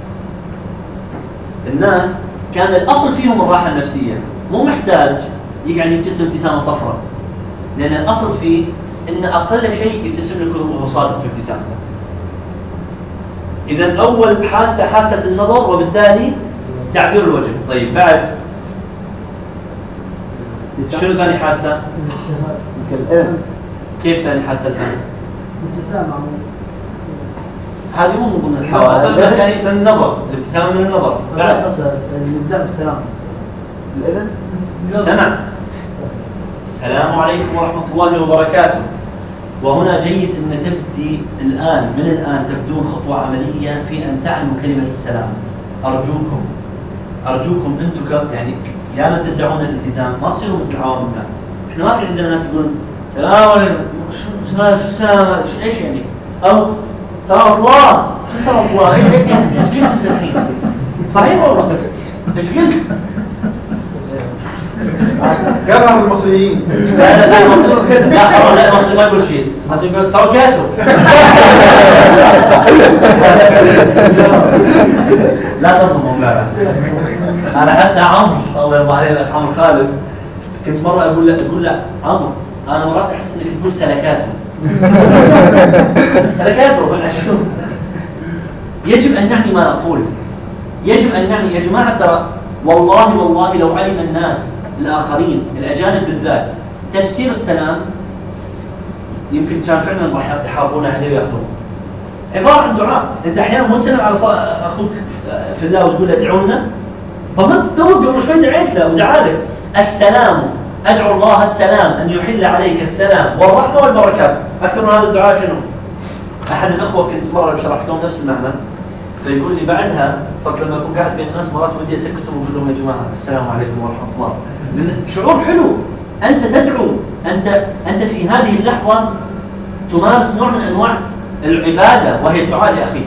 الناس كان الأصل فيهم الراحة النفسية، مو محتاج يقعد يبتسم ابتسامة صفراء، لأن الأصل فيه أن أقل شيء يبتسم لك وهو صادق في ابتسامته. إذا أول حاسة النظر وبالتالي تعبير الوجه. طيب بعد شنو ثاني حاسة؟ كيف ثاني حاسة ثاني؟ ابتسامة. هذه مو من ضمن الحواس بس يعني من النظر، الابتسامة من النظر. بعد نبدأ بالسلام. الإذن. السمع. السلام عليكم ورحمة الله وبركاته. وهنا جيد أن تبدي الآن من الآن تبدون خطوة عملية في أن تعلوا كلمة السلام. أرجوكم أنتم يعني يا من تدعون الالتزام ما تصيروا مثل عوام الناس. إحنا ما في عندنا ناس يقولون السلام عليكم، شو السلام، ايش يعني؟ او سلام الله، شو سلام الله؟ ايش قلت انت الحين؟ صحيح والله؟ ايش قلت؟ كلام المصريين. لا المصري لا حرام، لا المصري ما يقول شيء، المصري يقول سوكاتو. لا تظلموا لا. انا حتى عمرو الله يرضى عليه الاخ عمرو خالد كنت مره اقول له عمرو انا مرات احس انك تقول سلكاتو. سلكاتو شو؟ يجب ان نعني ما اقول. يجب ان نعني يا جماعه ترى والله لو علم الناس الآخرين الأجانب بالذات تفسير السلام يمكن كان فعلا راح يحاربون عليه ويأخذونه. عبارة عن دعاء، أنت أحيانا مو تسلم على أخوك في الله وتقول له ادعوا لنا. طب أنت تو قبل شوي دعيت له ودعا لك السلام، أدعو الله السلام أن يحل عليك السلام والرحمة والبركات. أكثر من هذا الدعاء شنو؟ أحد الأخوة كنت مرة شرحت لهم نفس المعنى فيقول لي بعدها صرت لما أكون قاعد بين الناس مرات ودي أسكتهم وأقول لهم يا جماعة السلام عليكم ورحمة الله. لأن شعور حلو، أنت تدعو، أنت في هذه اللحظة تمارس نوع من أنواع العبادة وهي الدعاء لأخيك.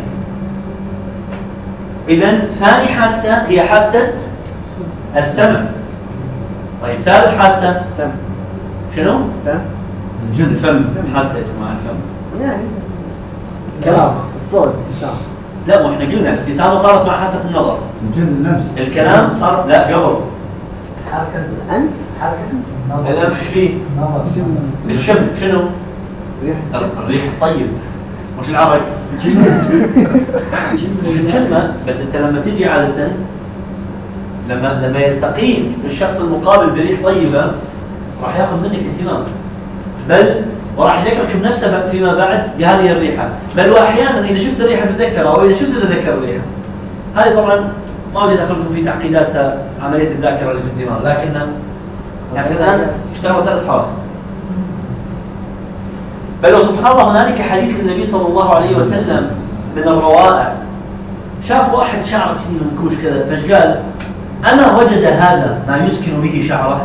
إذن ثاني حاسة هي حاسة السمع. طيب ثالث حاسة شنو؟ الفم. حاسة يا جماعة الفم يعني كلام الصوت ابتسام. لا واحنا قلنا الابتسامة صارت مع حاسة النظر. اللمس. الكلام صار لا قبل. حركة الأنف. حركة الأنف ايش فيه؟ الشم شنو؟ الريح الطيب. مش العرق. الشمة بس انت لما تجي عادة لما يلتقيك بالشخص المقابل بريح طيبة راح ياخذ منك اهتمام، بل وراح يذكرك بنفسه فيما بعد بهذه الريحة، بل واحيانا اذا شفت الريحة تتذكرها او اذا شفت تتذكر الريحة. هذه طبعا ما اريد ادخلكم في تعقيداتها عملية الذاكرة اللي في الدماغ، لكن الان اشتغلوا 3 حواس. بل وسبحان الله هنالك حديث النبي صلى الله عليه وسلم من الروائع. شاف واحد شعره كثير منكوش كذا فايش قال؟ أما وجد هذا ما يسكن به شعره؟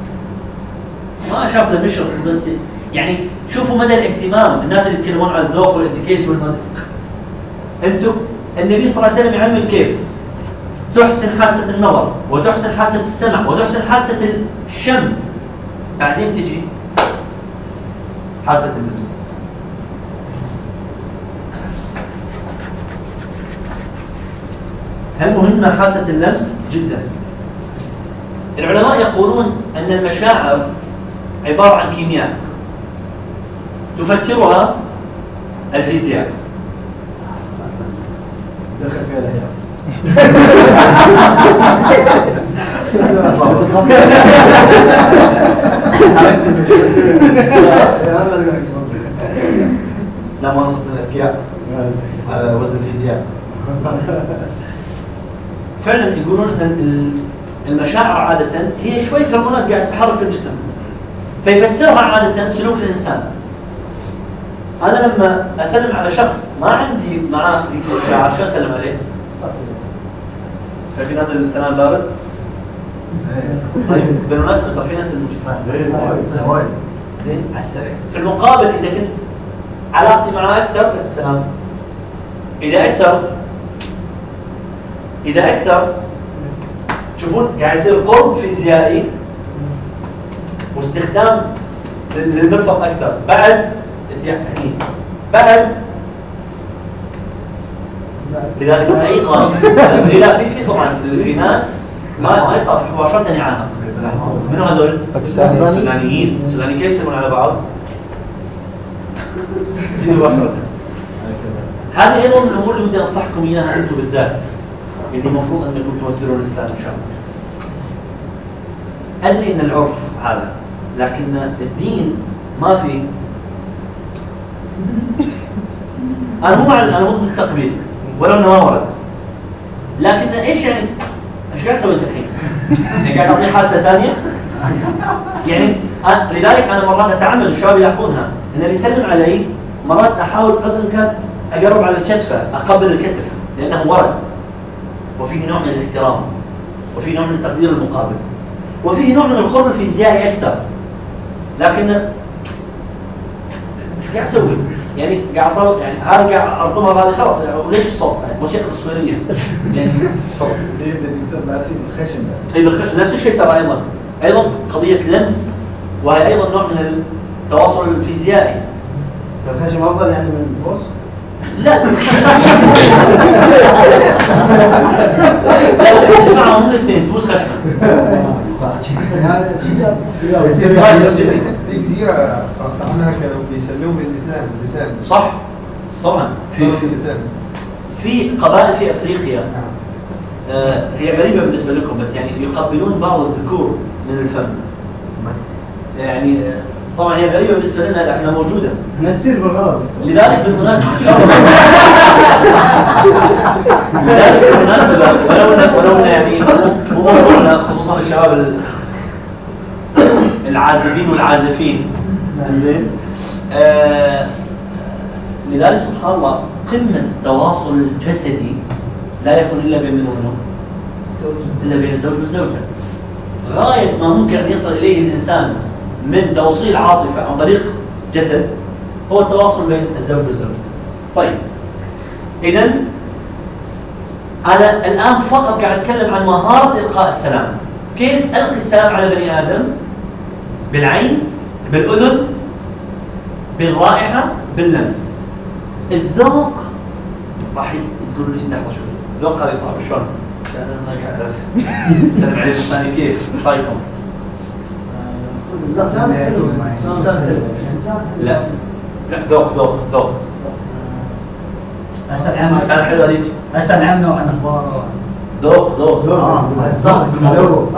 ما شاف له بشر بس يعني شوفوا مدى الاهتمام. الناس اللي يتكلمون عن الذوق والاتيكيت انتم النبي صلى الله عليه وسلم يعلمك كيف تحسن حاسة النظر وتحسن حاسة السمع وتحسن حاسة الشم، بعدين تجي حاسة اللمس. هل مهمة حاسة اللمس؟ جدا. العلماء يقولون أن المشاعر عبارة عن كيمياء تفسرها الفيزياء. دخل فيها الأحياء. لا ما نصب من الأذكياء على وزن الفيزياء. فعلا يقولون أن المشاعر عادة هي شوية هرمونات قاعد تتحرك في الجسم، فيفسرها عادة سلوك الإنسان. أنا لما أسلم على شخص ما عندي معاه ذيك المشاعر شو أسلم عليه؟ شايفين هذا السلام بارد؟ طيب بالمناسبة ترى في ناس زين على السريع. في المقابل إذا كنت علاقتي معاه أكثر السلام، إذا أكثر تشوفون قاعد يصير قرب فيزيائي واستخدام للمرفق أكثر. بعد لذلك أيضا لا في طبعا في ناس ما يصافح مباشرة يعانق. منو هذول؟ السودانيين. السودانيين كيف يسلمون على بعض؟ مباشرة. هذه أيضا الأمور اللي بدي أنصحكم إياها أنتم بالذات، اللي المفروض أنكم تمثلون الإسلام إن شاء الله. أدري أن العرف هذا، لكن الدين ما في. أنا مو ضد التقبيل ولو أنه ما ورد، لكن إيش يعني؟ إيش قاعد تسوي أنت الحين؟ يعني قاعد تعطيه حاسة ثانية؟ يعني لذلك أنا مرات أتعمد الشباب يلاحظونها أن اللي يسلم علي مرات أحاول قدر الإمكان أقرب على الكتفة، أقبل الكتف، لأنه ورد وفيه نوع من الاحترام وفيه نوع من تقدير المقابل وفيه نوع من القرب الفيزيائي أكثر. لكن إيش قاعد أسوي؟ يعني قاعد اطلب يعني انا قاعد ارطمها هذه خلاص يعني وليش الصوت يعني موسيقى تصويريه يعني الدكتور بعد في الخشن نفس الشيء ترى ايضا قضيه لمس وهي ايضا نوع من التواصل الفيزيائي. فالخشم افضل يعني من البوس؟ لا تسمعهم الاثنين تبوس خشمه. في جزيرة قطعناها كانوا بيسلموا باللسان. صح طبعا في اللسان. في قبائل في افريقيا هي غريبه بالنسبه لكم بس يعني يقبلون بعض الذكور من الفم. يعني طبعا هي غريبه بالنسبه لنا لكنها موجوده. احنا تصير بالغلط. لذلك بالمناسبه ان شاء الله لذلك بالمناسبه ولو يعني مو موضوعنا خصوصا الشباب العازبين والعازفين زين لذلك سبحان الله قمه التواصل الجسدي لا يكون الا بين من ومن الا بين الزوج والزوجه. غايه ما ممكن ان يصل اليه الانسان من توصيل عاطفه عن طريق جسد هو التواصل بين الزوج والزوجه. طيب اذا انا الان فقط قاعد اتكلم عن مهاره القاء السلام. كيف القي السلام على بني ادم؟ بالعين، بالاذن، بالرائحه، باللمس. الذوق راح تقول لي لحظه شوي، الذوق هذا صعب شلون؟ انا قاعد اسلم عليه الثاني كيف؟ ايش رايكم؟ الإنسان حلو. لا ذوق أسأل حلو هذيك. أسأل عنه وعن أخباره. ذوق صح في الموضوع.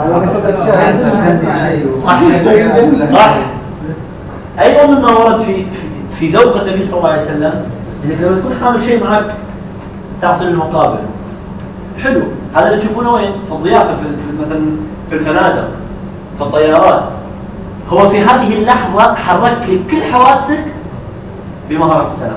صح. أيضا مما ورد في ذوق النبي صلى الله عليه وسلم إذا لما تكون حامل شيء معك تعطي للمقابل. حلو. هذا اللي تشوفونه وين؟ في الضيافة في مثلا في الفنادق، في الطيارات. هو في هذه اللحظة حرك لك كل حواسك بمهارة السلام.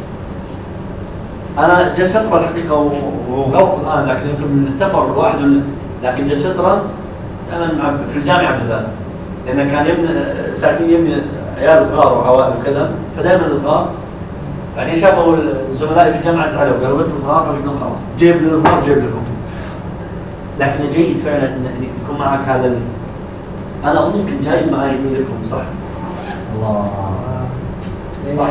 أنا جت فترة الحقيقة وغلط الآن لكن يمكن من السفر الواحد لكن جت فترة في الجامعة بالذات لأن كان ساكنين يبني عيال صغار وعوائل وكذا فدائما الصغار يعني شافوا زملائي في الجامعة زعلوا قالوا بس الصغار فقلت لهم خلاص جيب للصغار جيب لكم. لكن جيد فعلا أن يكون معك هذا أنا أظن يمكن جايب معي لكم صح؟ الله صح.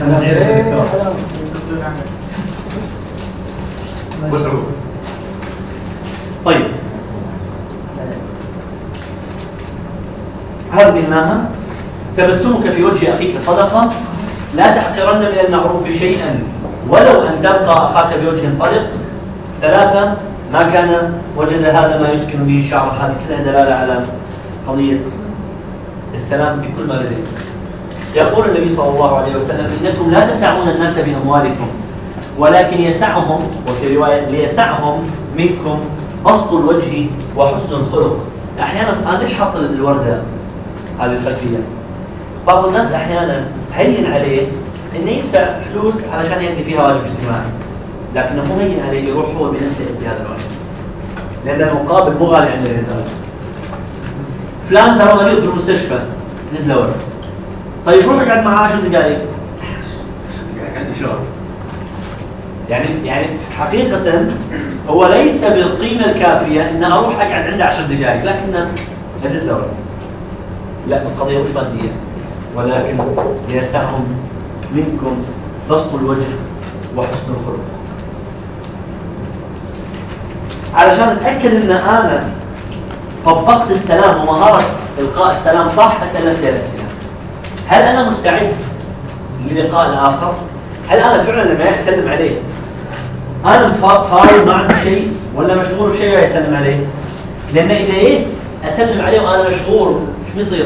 طيب هذه قلناها. تبسمك في وجه أخيك صدقة. لا تحقرن من المعروف شيئا ولو أن تلقى أخاك بوجه طلق. 3 ما كان وجد هذا ما يسكن به شعره. هذه كلها دلالة على قضية السلام بكل ما لديك. يقول النبي صلى الله عليه وسلم إنكم لا تسعون الناس بأموالكم ولكن يسعهم وفي رواية ليسعهم منكم بسط الوجه وحسن الخلق. أحيانا أنا ليش حاط الوردة هذه الخلفية؟ بعض الناس أحيانا هين عليه إنه يدفع فلوس علشان يأتي فيها واجب اجتماعي لكنه مو هين عليه يروح هو بنفسه يأتي هذا الواجب لأن المقابل مو غالي عند الإنسان. فلان ترى مريض في المستشفى نزل ورد. طيب روح اقعد معاه 10 دقائق. عندي شغل. يعني حقيقة هو ليس بالقيمة الكافية إن أروح أقعد عنده 10 دقائق لكن نزل ورد. لا القضية مش مادية ولكن ليسعهم منكم بسط الوجه وحسن الخلق. علشان أتأكد إن أنا طبقت السلام ومهارة إلقاء السلام صح أسأل نفسي الأسئلة. هل أنا مستعد للقاء الآخر؟ هل أنا فعلا لما أسلم عليه أنا فاضي ما عنده شيء ولا مشغول بشيء ويسلم عليه؟ لأن إذا إيه أسلم عليه وأنا مشغول إيش بيصير؟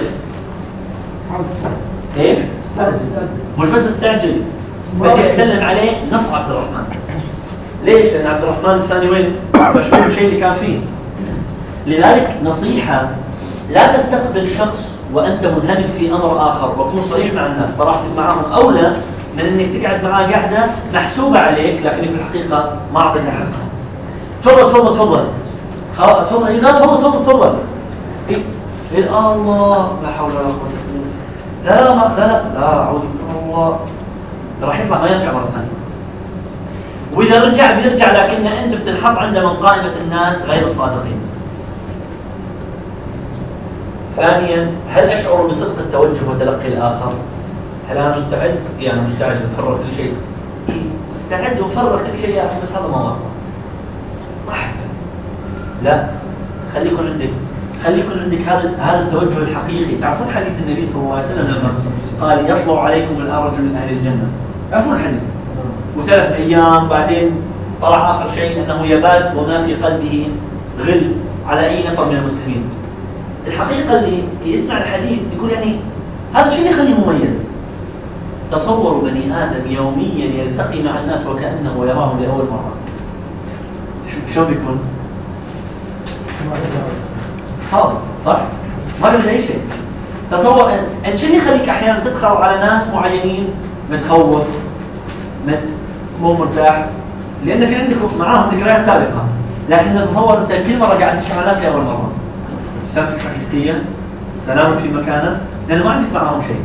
إيه؟ مش بس مستعجل بجي أسلم عليه نص عبد الرحمن. ليش؟ لأن عبد الرحمن الثاني وين؟ مشغول بالشيء اللي كان فيه. لذلك نصيحة لا تستقبل شخص وأنت منهمك في أمر آخر وكن صريح مع الناس. صراحتك معهم أولى من أنك تقعد معاه قعدة محسوبة عليك لكن في الحقيقة ما أعطيك حقها. تفضل خلاص تفضل إيه لا تفضل إيه الله لا حول ولا قوة لا أعوذ بالله راح يطلع ما يرجع مره ثانيه. واذا رجع بيرجع لكن انت بتنحط عنده من قائمه الناس غير الصادقين. ثانيا، هل اشعر بصدق التوجه وتلقي الاخر؟ هل انا مستعد؟ انا مستعد افرغ كل شيء. مستعد وفرغ كل شيء يا اخي، بس هذا ما واقع. ما احب. لا، خليكم عندك هذا التوجه الحقيقي. تعرفون حديث النبي صلى الله عليه وسلم لما قال يطلع عليكم الارجل من اهل الجنه؟ تعرفون الحديث؟ وثلاث ايام بعدين طلع اخر شيء انه يبات وما في قلبه غل على اي نفر من المسلمين. الحقيقه اللي يسمع الحديث يقول يعني هذا الشيء يخليه مميز. تصوروا بني ادم يوميا يلتقي مع الناس وكانه يراهم لاول مره. شو بيكون؟ حاضر صح؟ ما قلت اي شيء. تصور ان شو اللي يخليك احيانا تدخل على ناس معينين متخوف، مو مرتاح، لان في عندك معاهم ذكريات سابقه، لكن تصور انت كل مره قاعد تشتغل مع ناس لاول مره. ابتسامتك حقيقيه، سلامك في مكانه، لانه ما عندك معاهم شيء.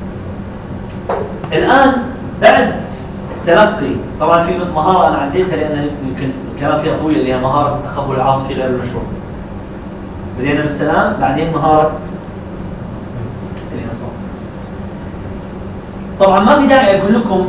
الان بعد تلقي، طبعا في مهاره انا عديتها لان يمكن الكلام فيها طويل، اللي هي مهاره التقبل العاطفي غير المشروط. بدينا بالسلام، بعدين مهاره الانصات. طبعا ما في داعي اقول لكم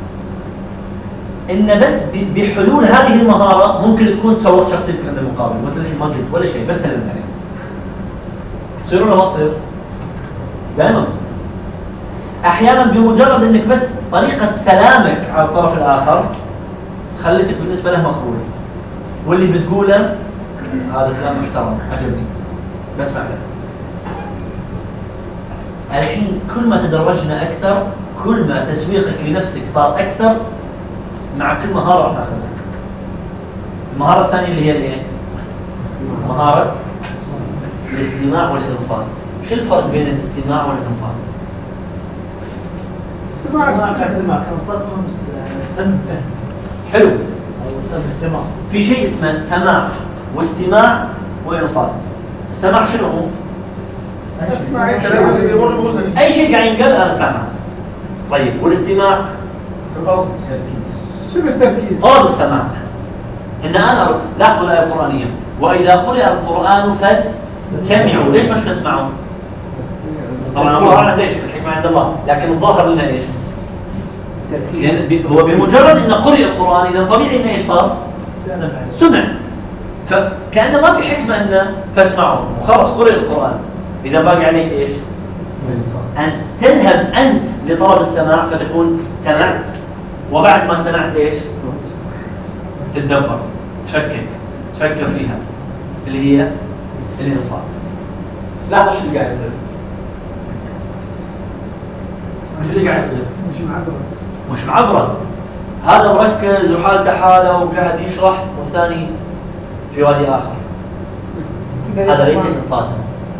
ان بس بحلول هذه المهاره ممكن تكون تصورت شخصيتك عند المقابل، مثل ما قلت ولا شيء، بس سلمت عليه. تصير ولا ما تصير؟ دائما تصير. احيانا بمجرد انك بس طريقه سلامك على الطرف الاخر خلتك بالنسبه له مقبوله، واللي بتقوله هذا كلام محترم عجبني بسمع له. الحين كل ما تدرجنا اكثر كل ما تسويقك لنفسك صار اكثر مع كل مهاره راح ناخذها. المهاره الثانيه اللي هي الايه؟ مهاره الاستماع والانصات. شو الفرق بين الاستماع والانصات؟ استماع كانصات تكون سمع فهم. حلو. او سمع اهتمام. في شيء اسمه سماع واستماع وانصات. السماع شنو هو؟ اسمع اي شيء قاعد ينقال انا سامع. طيب والاستماع؟ شو بالتركيز؟ طلب السماع. ان انا لاحظوا الايه القرانيه واذا قرئ القران فاستمعوا. ليش مش تسمعوا؟ طبعا الله اعلم ليش، الحكمه عند الله، لكن الظاهر لنا ايش؟ لان هو بمجرد ان قرئ القران اذا طبيعي انه ايش صار؟ سمع. فكأنه ما في حكمه انه فاسمعوا وخلص قرئ القران. اذا باقي عليك ايش؟ ان تذهب انت لطلب السماع فتكون استمعت، وبعد ما استمعت ايش؟ تتدبر، تفكر فيها اللي هي الانصات. لاحظوا شو اللي قاعد يصير. شو اللي قاعد يصير؟ مش معبرة. هذا مركز وحالته حاله وقاعد يشرح، والثاني في وادي آخر. هذا ليس إنصاتا.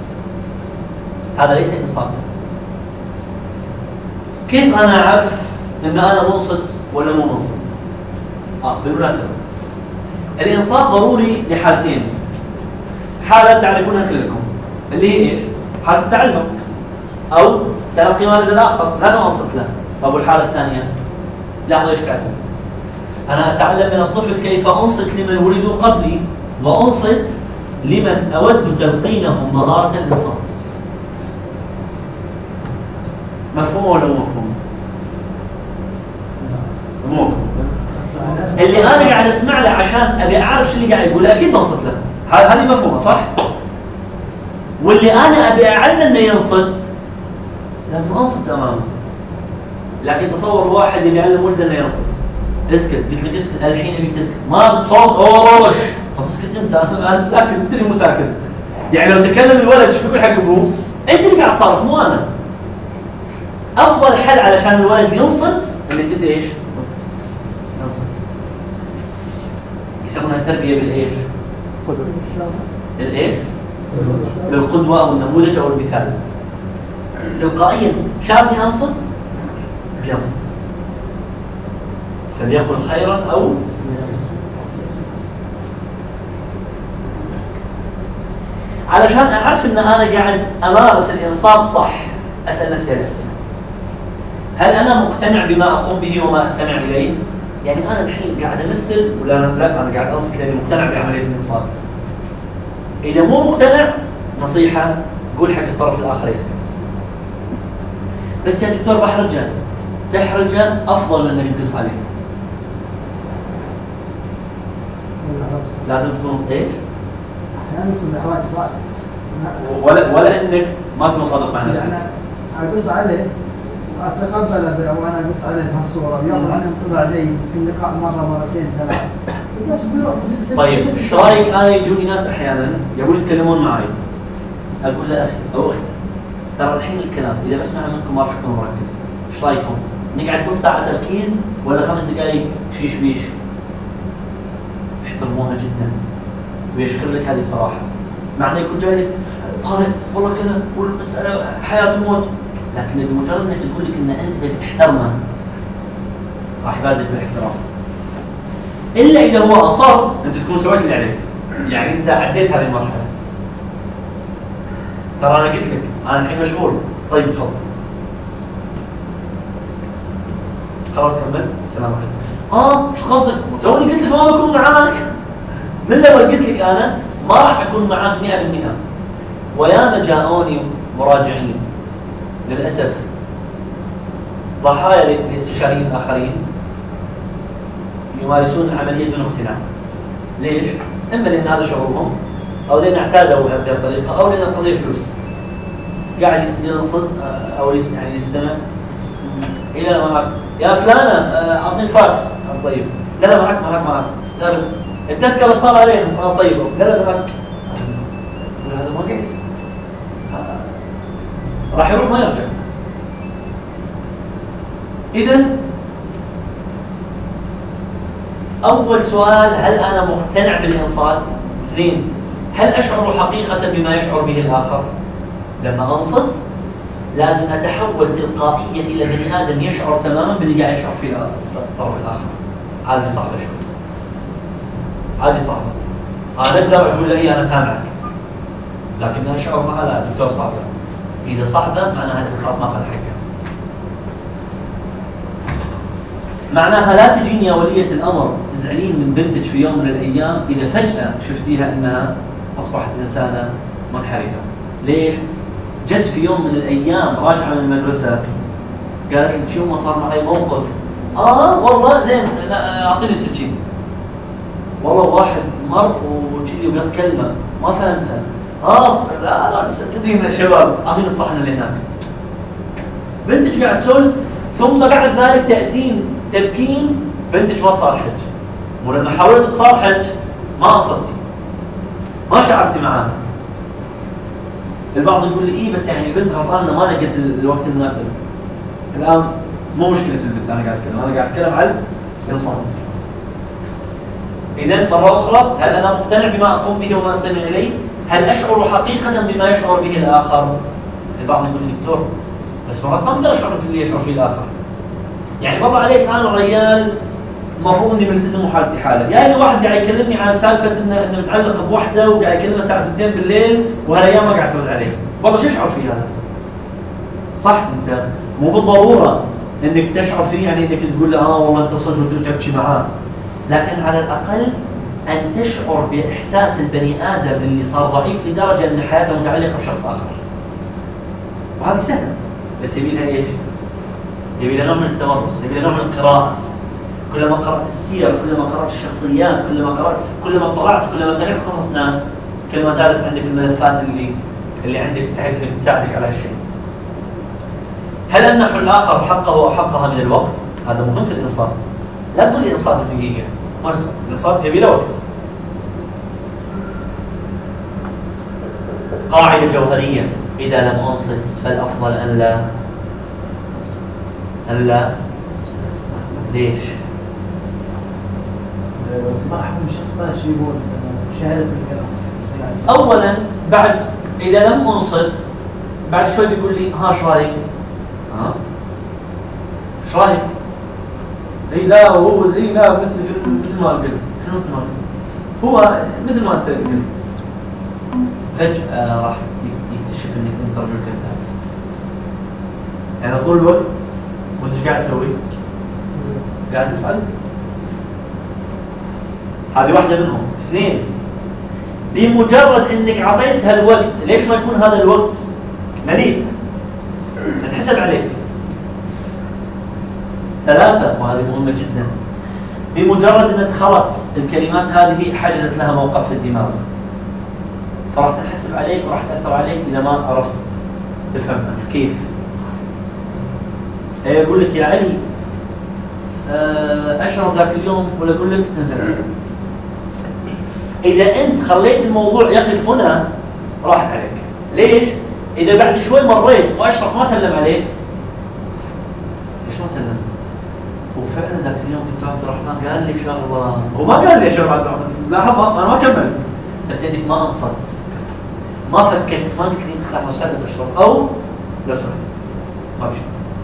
كيف أنا أعرف إن أنا منصت ولا مو منصت؟ بالمناسبة الإنصات ضروري لحالتين. حالة تعرفونها كلكم اللي هي إيش؟ حالة التعلم أو تلقي ما لدى الآخر، لازم أنصت له. طب والحالة الثانية؟ لاحظوا إيش كاتب؟ أنا أتعلم من الطفل كيف أنصت لمن ولدوا قبلي، وأنصت لمن أود تلقينهم مهارة الإنصات. مفهوم ولا مو مفهوم؟ مو مفهوم. اللي أنا قاعد أسمع له عشان أبي أعرف شو اللي قاعد يقول أكيد بنصت له. هذه مفهومة صح؟ واللي أنا أبي أعلم إنه ينصت لازم أنصت أمامه. لكن تصور واحد اللي يعلم ولده إنه ينصت. اسكت، قلت لك اسكت، الحين أبيك تسكت، ما بصوت أوش. طب اسكت أنت، أنا ساكت، أنت اللي مو ساكت. يعني لو تكلم الولد شو بيقول حق أبوه؟ أنت اللي قاعد تصرف مو أنا. أفضل حل علشان الولد ينصت إنك أنت إيش؟ ينصت. يسمونها التربية بالإيش؟ الإيش؟ بالقدوة أو النموذج أو المثال. تلقائيا شافني أنصت بينصت، فليقل خيرا أو علشان أعرف أن أنا قاعد أمارس الإنصات صح. أسأل نفسي الأسئلة: هل انا مقتنع بما اقوم به وما استمع اليه؟ يعني انا الحين قاعد امثل ولا لا انا قاعد انصت لاني مقتنع بعمليه الانصات. اذا مو مقتنع نصيحه قول حق الطرف الاخر يسكت. بس يا دكتور بحرجان، تحرجان افضل من انك تقص عليه. لازم تكون ايش؟ احيانا يكون الاحراج صعب ولا انك ما تكون صادق مع نفسك. يعني اقص عليه واتقبله وانا اقص عليه بهالصوره وياخذ عني انطباع لي في اللقاء مره مرتين ثلاث الناس بيروح. طيب ايش رايك انا يجوني ناس احيانا يقولون يتكلمون معي، اقول له اخي او اختي ترى الحين الكلام اذا بسمع منكم ما راح اكون مركز، ايش رايكم؟ نقعد نص ساعه تركيز ولا 5 دقائق شيش بيش؟ يحترمونها جدا ويشكر لك هذه الصراحه، مع انه يكون جاي لك طارق والله كذا والمساله حياه وموت، لكن بمجرد انك تقول لك ان انت تبي تحترمه راح يبادلك بالاحترام. الا اذا هو اصر انت تكون سويت اللي عليك، يعني انت عديت هذه المرحله. ترى انا قلت لك انا الحين مشغول، طيب تفضل. خلاص كمل، السلام عليكم. ايش قصدك؟ توني قلت لك ما بكون معاك. من الاول قلت لك انا ما راح اكون معاك 100%. وياما جاءوني مراجعين للاسف ضحايا لاستشاريين اخرين يمارسون العمليه دون اقتناع. ليش؟ اما لان هذا شغلهم، او لان اعتادوا بهذه الطريقه، او لان القضيه فلوس. قاعد ينصت او يعني يستمع الى معك يا فلانه اعطني الفاكس. طيب لا لا معك لا بس التذكره صار عليهم. طيب لا لا معك. هذا ما قيس، راح يروح ما يرجع. اذا اول سؤال هل انا مقتنع بالانصات؟ 2 هل اشعر حقيقه بما يشعر به الاخر؟ لما انصت لازم اتحول تلقائيا الى بني ادم يشعر تماما باللي قاعد يشعر فيه الطرف الاخر. هذه صعبه شوي، هذه صعبه. انا اقدر اقول له انا سامعك، لكن انا اشعر معها لا دكتور صعبه. اذا صعبه معناها الانصات ما اخذ حقه. معناها لا تجيني يا وليه الامر تزعلين من بنتك في يوم من الايام اذا فجاه شفتيها انها اصبحت انسانه منحرفه. ليش؟ جت في يوم من الايام راجعه من المدرسه قالت لك شو ما صار معي موقف. والله زين اعطيني السكين. والله واحد مر وكذي وقال كلمه ما فهمتها. لا تدرين يا شباب اعطيني الصحن اللي هناك. بنتك قاعد تسولف ثم بعد ذلك تاتين تبكين بنتك ما تصالحك. ولما حاولت تصالحك ما قصدتي، ما شعرتي معاها. البعض يقول لي بس يعني البنت غلطانه ما لقيت الوقت المناسب. الان مو مشكله البنت، انا قاعد اتكلم عن الانصات. اذا مره اخرى هل انا مقتنع بما اقوم به وما استمع اليه؟ هل اشعر حقيقه بما يشعر به الاخر؟ البعض يقول لي دكتور بس مرات ما اقدر اشعر في اللي يشعر فيه الاخر. يعني والله عليك انا رجال المفروض اني ملتزم وحالتي حاله، يعني واحد قاعد يكلمني عن سالفه انه متعلق بوحده وقاعد يكلمها الساعه 2 بالليل وهالايام ما قاعد ترد عليه، والله شو اشعر فيه هذا؟ صح انت مو بالضروره انك تشعر فيه يعني انك تقول له والله انت صدق وتبكي معاه، لكن على الاقل ان تشعر باحساس البني ادم اللي صار ضعيف لدرجه ان حياته متعلقه بشخص اخر. وهذه سهله بس يبي لها ايش؟ يبي لها نوع من التمرس، يبي لها نوع من القراءه. كلما قرأت السير، كلما قرأت الشخصيات، كلما اطلعت، كلما سمعت قصص ناس، كلما زادت عندك الملفات اللي عندك بحيث انك تساعدك على هالشيء. هل امنح الاخر حقه او حقها من الوقت؟ هذا مهم في الانصات. لا تقول لي انصات دقيقه، الانصات يبي له وقت. قاعده جوهريه، اذا لم انصت فالافضل ان لا ليش؟ ما احكم الشخص ثاني شو يقول شهاده بالكلام. اولا بعد اذا لم انصت بعد شوي بيقول لي ايش رايك؟ ايش رايك؟ لا هو لا مثل ما قلت. شنو مثل ما قلت؟ هو مثل ما انت قلت. فجأة راح يكتشف انك انت رجل كذاب. يعني طول الوقت وانت ايش قاعد تسوي؟ قاعد تسأل. هذه واحدة منهم. اثنين، بمجرد انك اعطيتها الوقت، ليش ما يكون هذا الوقت مليء؟ تنحسب عليك. ثلاثة، وهذه مهمة جدا، بمجرد ان دخلت الكلمات هذه حجزت لها موقع في الدماغ، فراح تنحسب عليك وراح تأثر عليك إذا ما عرفت تفهمها. كيف؟ يقول لك يا علي أشرب ذاك اليوم، ولا أقول لك انزل اسأل. إذا أنت خليت الموضوع يقف هنا راحت عليك. ليش؟ إذا بعد شوي مريت وأشرف ما سلم عليك، ليش ما سلم؟ هو فعلا ذاك اليوم دكتور عبد الرحمن قال لي شغله، هو ما قال لي يا شباب عبد الرحمن، لاحظ أنا ما كملت، بس انك ما انصت، ما فكرت، ما قلت لي لحظه استاذ اشرف او لو سمحت ما بشي.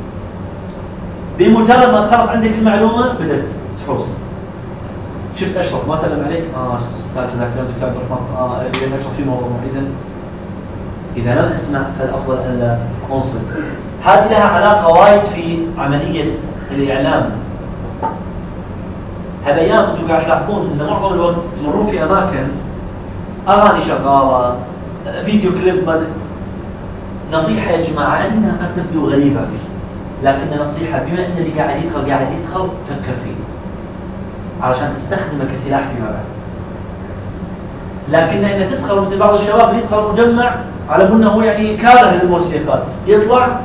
بمجرد ما دخلت عندك المعلومه بدات تحوس. شفت اشرف ما سلم عليك، استاذ ذاك اليوم دكتور عبد الرحمن اذا اشرف في موضوع، اذا لم اسمع فالافضل ان لا انصت. هذه لها علاقه وايد في عمليه الاعلام. هالايام انتم قاعد تلاحظون ان معظم الوقت تمرون في اماكن اغاني شغاله، فيديو كليب. نصيحه يا جماعه انها قد تبدو غريبه، لكن نصيحه بما ان اللي قاعد يدخل فكر فيه علشان تستخدمه كسلاح فيما بعد. لكن ان تدخل مثل بعض الشباب اللي يدخل مجمع على انه هو يعني كاره للموسيقى، يطلع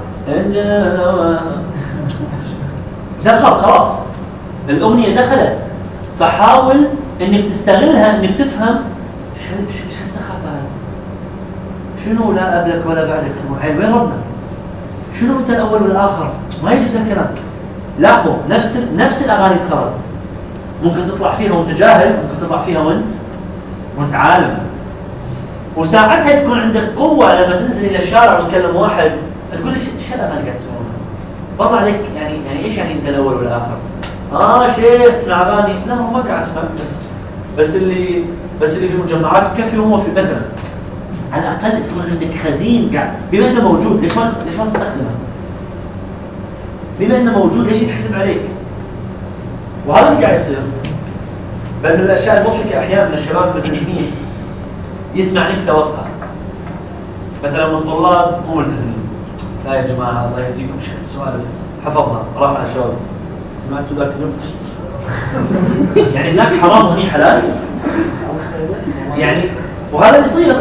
دخل خلاص الاغنيه دخلت، فحاول انك تستغلها انك تفهم ايش هالسخافه هذه؟ شنو لا قبلك ولا بعدك؟ وين ربنا؟ شنو انت الاول والاخر؟ ما يجوز الكلام. لاحظوا نفس الاغاني دخلت، ممكن تطلع فيها وانت جاهل، ممكن تطلع فيها وانت عالم. وساعتها تكون عندك قوه لما تنزل الى الشارع وتكلم واحد تقول ايش الاغاني قاعد تسمعونها؟ برا عليك يعني ايش يعني انت الاول والاخر؟ شيخ تسمع اغاني؟ لا هو ما قاعد اسمع، بس اللي في المجمعات كفي وهو في مثلا على الاقل تكون عندك خزين قاعد، بما انه موجود ليش ما تستخدمه؟ بما انه موجود ليش يتحسب عليك؟ وهذا اللي قاعد يصير. بل من الاشياء المضحكه احيانا من الشباب الملتزمين يسمع نكته وسخه مثلا من طلاب مو ملتزمين، لا يا جماعه الله يهديكم سوالف حفظها راح على شباب سمعتوا ذاك اليوم يعني هناك حرام وهني حلال يعني، وهذا اللي يصير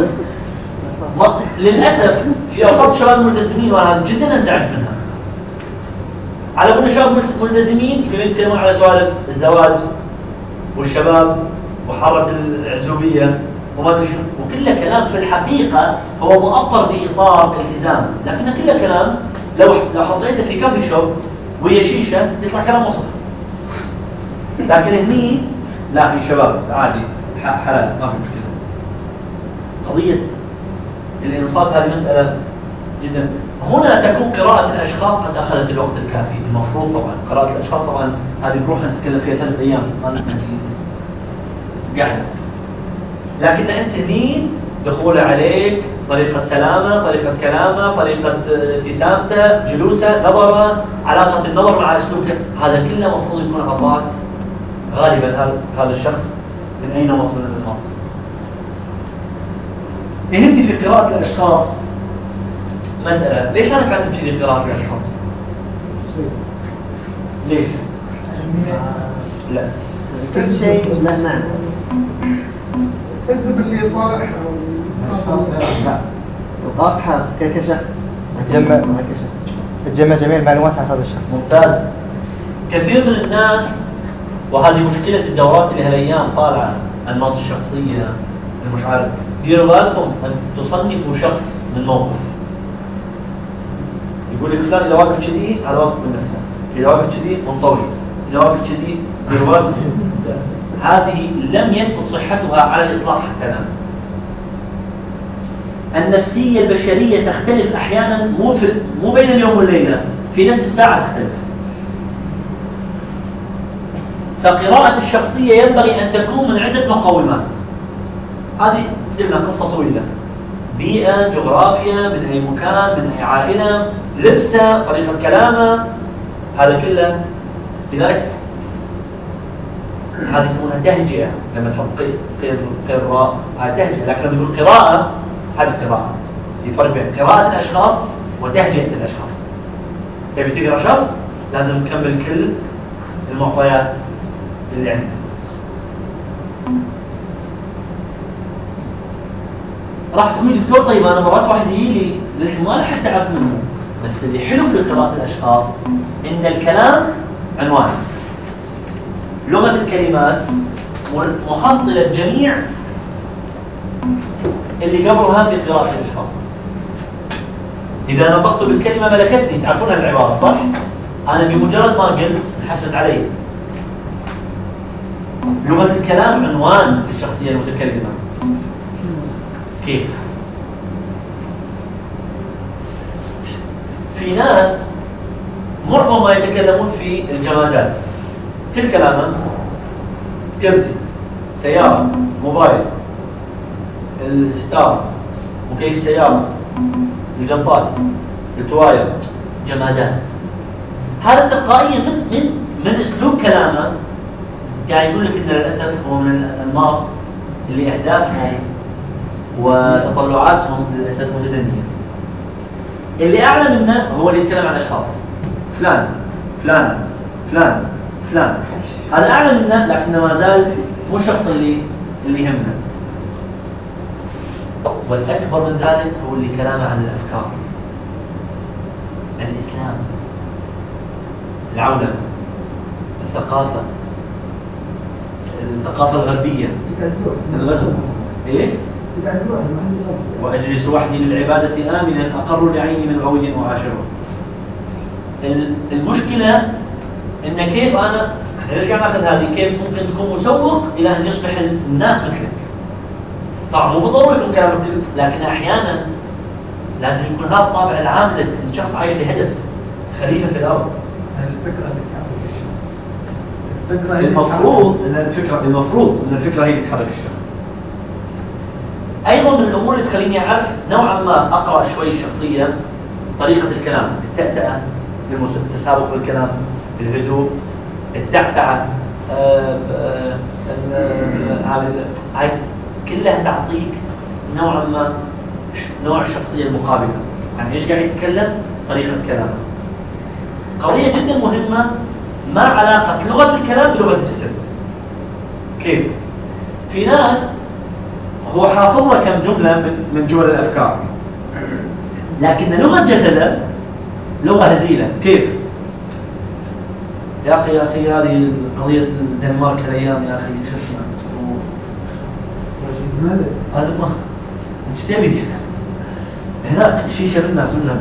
للاسف في اوساط الشباب الملتزمين، وانا جدا انزعج منها. على كل شباب ملتزمين يتكلمون على سوالف الزواج والشباب وحاره العزوبيه وما ادري شنو، وكله كلام في الحقيقه هو مؤطر باطار التزام، لكنه كله كلام لو حطيته في كافي شوب وهي شيشه يطلع كلام وسخ. لكن هني لا، في شباب عادي حلال ما في مشكله. قضيه الانصات هذه مساله جدا. هنا تكون قراءه الاشخاص قد اخذت الوقت الكافي، المفروض طبعا قراءه الاشخاص طبعا هذه بروحنا نتكلم فيها 3 ايام قاعده، لكن انت هني دخوله عليك، طريقه سلامه، طريقه كلامه، طريقه ابتسامته، جلوسه، نظره، علاقه النظر مع اسلوبه، هذا كله المفروض يكون عطاك غالبا هذا الشخص من اي نمط من الانماط. يهمني في قراءه الاشخاص مساله، ليش انا كاتب كذي قراءه الاشخاص؟ ليش؟ لا كل شيء له معنى. تكتب اللي طالع لا القافحة كشخص تجمع جميع المعلومات عن هذا الشخص. ممتاز. كثير من الناس، وهذه مشكلة الدورات اللي هالايام طالعة، انماط الشخصية مش عارف، ديروا بالكم ان تصنفوا شخص من موقف. يقول لك فلان اذا واقف كذي هذا واثق من نفسه، اذا واقف كذي منطوي، اذا واقف كذي ديروا بالكم. هذه لم يثبت صحتها على الاطلاق حتى الان. النفسية البشرية تختلف احيانا، مو بين اليوم والليلة، في نفس الساعة تختلف. فقراءة الشخصية ينبغي ان تكون من عدة مقومات. هذه قلنا قصة طويلة، بيئة، جغرافيا، من اي مكان، من اي عائلة، لبسه، طريقة كلامه، هذا كله. لذلك هذه يسمونها تهجئة، لما تحط قراء هذه تهجئة، لكن لما يقول قراءة هذه قراءة. في فرق بين قراءة الأشخاص وتهجئة الأشخاص. تبي تقرأ شخص لازم تكمل كل المعطيات اللي عندك. راح تقول دكتور طيب انا مرات واحد يجي لي للحين ما حتى اعرف منه، بس اللي حلو في قراءة الاشخاص ان الكلام عنوان، لغة الكلمات محصلة جميع اللي قبلها في قراءة الاشخاص. اذا نطقت بالكلمة ملكتني، تعرفون العبارة صح؟ انا بمجرد ما قلت انحسبت علي. لغة الكلام عنوان للشخصية المتكلمة. كيف؟ في ناس معظم ما يتكلمون في الجمادات، كل كلامه كرسي، سيارة، موبايل، الستار، مكيف سيارة، الجنطات، التواير، جمادات. هذا تلقائيا من اسلوب كلامه قاعد يقول لك ان للاسف هو من الانماط اللي اهدافهم وتطلعاتهم للاسف متدنيه. اللي اعلى منه هو اللي يتكلم عن اشخاص، فلان فلان فلان فلان، هذا اعلى منه لكنه ما زال مو الشخص اللي يهمنا. والاكبر من ذلك هو اللي كلامه عن الافكار، الاسلام، العولمه، الثقافه الغربيه، الغزو، ايش؟ واجلس وحدي للعباده امنا اقر لعيني من غوي وعاشره. المشكله ان كيف احنا ليش قاعد ناخذ هذه؟ كيف ممكن تكون مسوق الى ان يصبح الناس مثلك؟ طبعا مو بالضروره يكون كلامك، لكن احيانا لازم يكون هذا الطابع العام لك، ان شخص عايش لهدف، خليفه في الارض. الفكره اللي تحرك الشخص. المفروض ان الفكره هي اللي تحرك الشخص. ايضا من الامور اللي تخليني اعرف نوعا ما اقرا شوي الشخصيه، طريقه الكلام، التأتأة، التسابق بالكلام، الهدوء، التعتعه، هاي كلها تعطيك نوعا ما نوع الشخصيه المقابله، يعني ايش قاعد يتكلم، طريقه كلامه. قضيه جدا مهمه، ما علاقه لغه الكلام بلغه الجسد. كيف؟ في ناس هو حافظ له كم جمله من جمل الافكار، لكن لغه جسده لغه هزيله. كيف؟ يا اخي هذه قضيه الدنمارك هالايام يا اخي شو اسمه؟ هذا ما ايش تبي؟ هناك شيشه منا كلنا.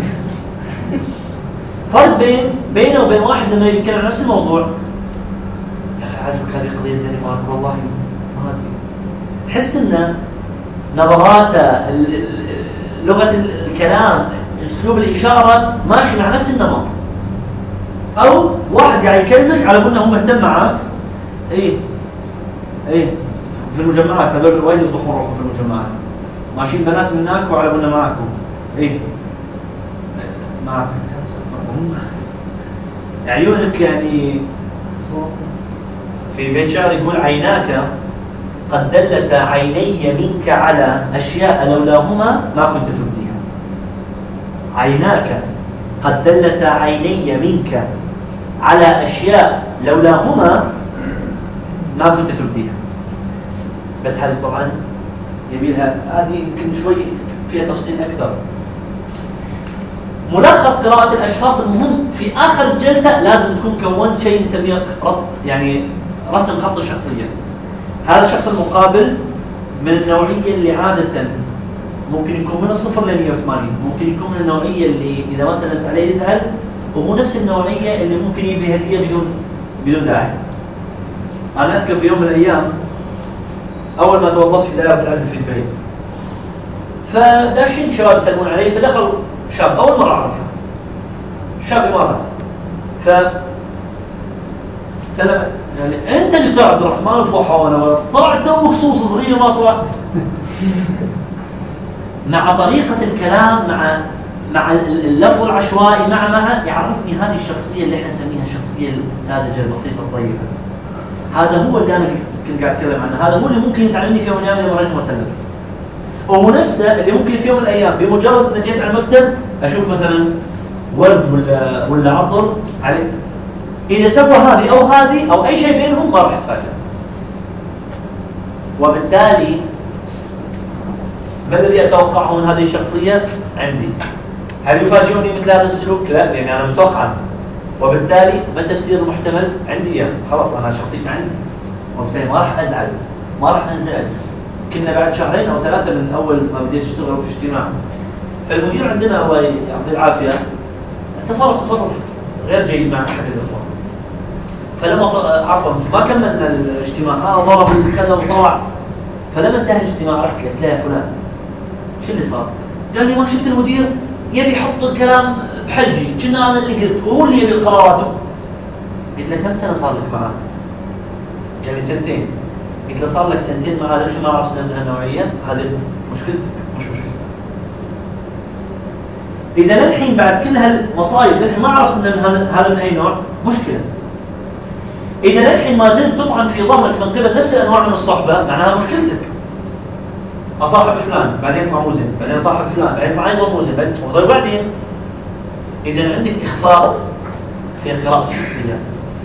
فرق بينه وبين واحد لما يتكلم عن نفس الموضوع، يا اخي عاجبك هذه قضيه الدنمارك؟ والله ما ادري. تحس ان نظراته، لغه الكلام، اسلوب الاشاره ماشي مع نفس النمط. او واحد قاعد يكلمك على انه هو مهتم معك. ايه في المجمعات هذول وايد يصرفون روحهم في المجمعات، ماشيين بنات من هناك وعلى انه معكم. ايه معك عيونك، يعني في بيت شعر يقول عيناك قد دلت عيني منك على أشياء لولاهما ما كنت تبديها. عيناك قد دلت عيني منك على أشياء لولاهما ما كنت تبديها. بس هذه طبعا يبيلها، هذه يمكن شوي فيها تفصيل أكثر. ملخص قراءة الأشخاص المهم في آخر الجلسة لازم تكون كونت شيء نسميه يعني رسم خط الشخصية. هذا الشخص المقابل من النوعية اللي عادة ممكن يكون من 0 ل 180، ممكن يكون من النوعية اللي إذا ما سلمت عليه يزعل، وهو نفس النوعية اللي ممكن يجيب هدية بدون داعي. أنا أذكر في يوم من الأيام أول ما توظفت في دائرة العلم في البيت، فداشين شباب يسلمون علي، فدخل شاب أول مرة أعرفه، شاب إماراتي، سلام يعني أنت دكتور عبد الرحمن الفوحة، طلعت توك صوص صغير ما طلع. مع طريقة الكلام، مع مع اللفظ العشوائي مع يعرفني هذه الشخصيه اللي احنا نسميها الشخصيه الساذجه البسيطه الطيبه. هذا هو اللي انا كنت قاعد اتكلم عنه، هذا هو اللي ممكن يزعلني في يوم من الايام اذا مريت وسلمت. وهو نفسه اللي ممكن في يوم من الايام بمجرد ما جيت على المكتب اشوف مثلا ورد ولا عطر عليه، اذا سوى هذه او اي شيء بينهم ما راح اتفاجئ. وبالتالي ما الذي اتوقعه من هذه الشخصيه عندي؟ هل يفاجئني مثل هذا السلوك؟ لا، لاني انا متوقع عنه. وبالتالي ما التفسير المحتمل عندي؟ يعني خلاص انا شخصيتي عندي، وبالتالي ما راح ازعل، ما راح انزعج. كنا بعد 2 أو 3 من اول ما بديت اشتغل في اجتماع، فالمدير عندنا الله يعطيه العافيه تصرف غير جيد مع احد الاخوان. فلما عفوا ما كملنا الاجتماع ضرب كذا وطلع، فلما انتهى الاجتماع رحت قلت له يا فلان شو اللي صار؟ قال لي ما شفت المدير يبي يحط الكلام بحلجي، كنا انا اللي قلت وهو اللي يبي القرارات. قلت له كم سنه صار لك معاه؟ قال لي 2 سنين. قلت له صار لك 2 سنين معاه للحين ما عرفت من هالنوعيه، هذه مشكلتك مش مشكلتك. اذا للحين بعد كل هالمصايب للحين ما عرفت من هذا من اي نوع، مشكله. اذا للحين ما زلت تطعن في ظهرك من قبل نفس الانواع من الصحبه، معناها مشكلتك. اصاحب فلان بعدين يطلع مو زين، بعدين اصاحب فلان بعدين يطلع ايضا مو زين، بعدين اذا عندك اخفاق في قراءه الشخصيات.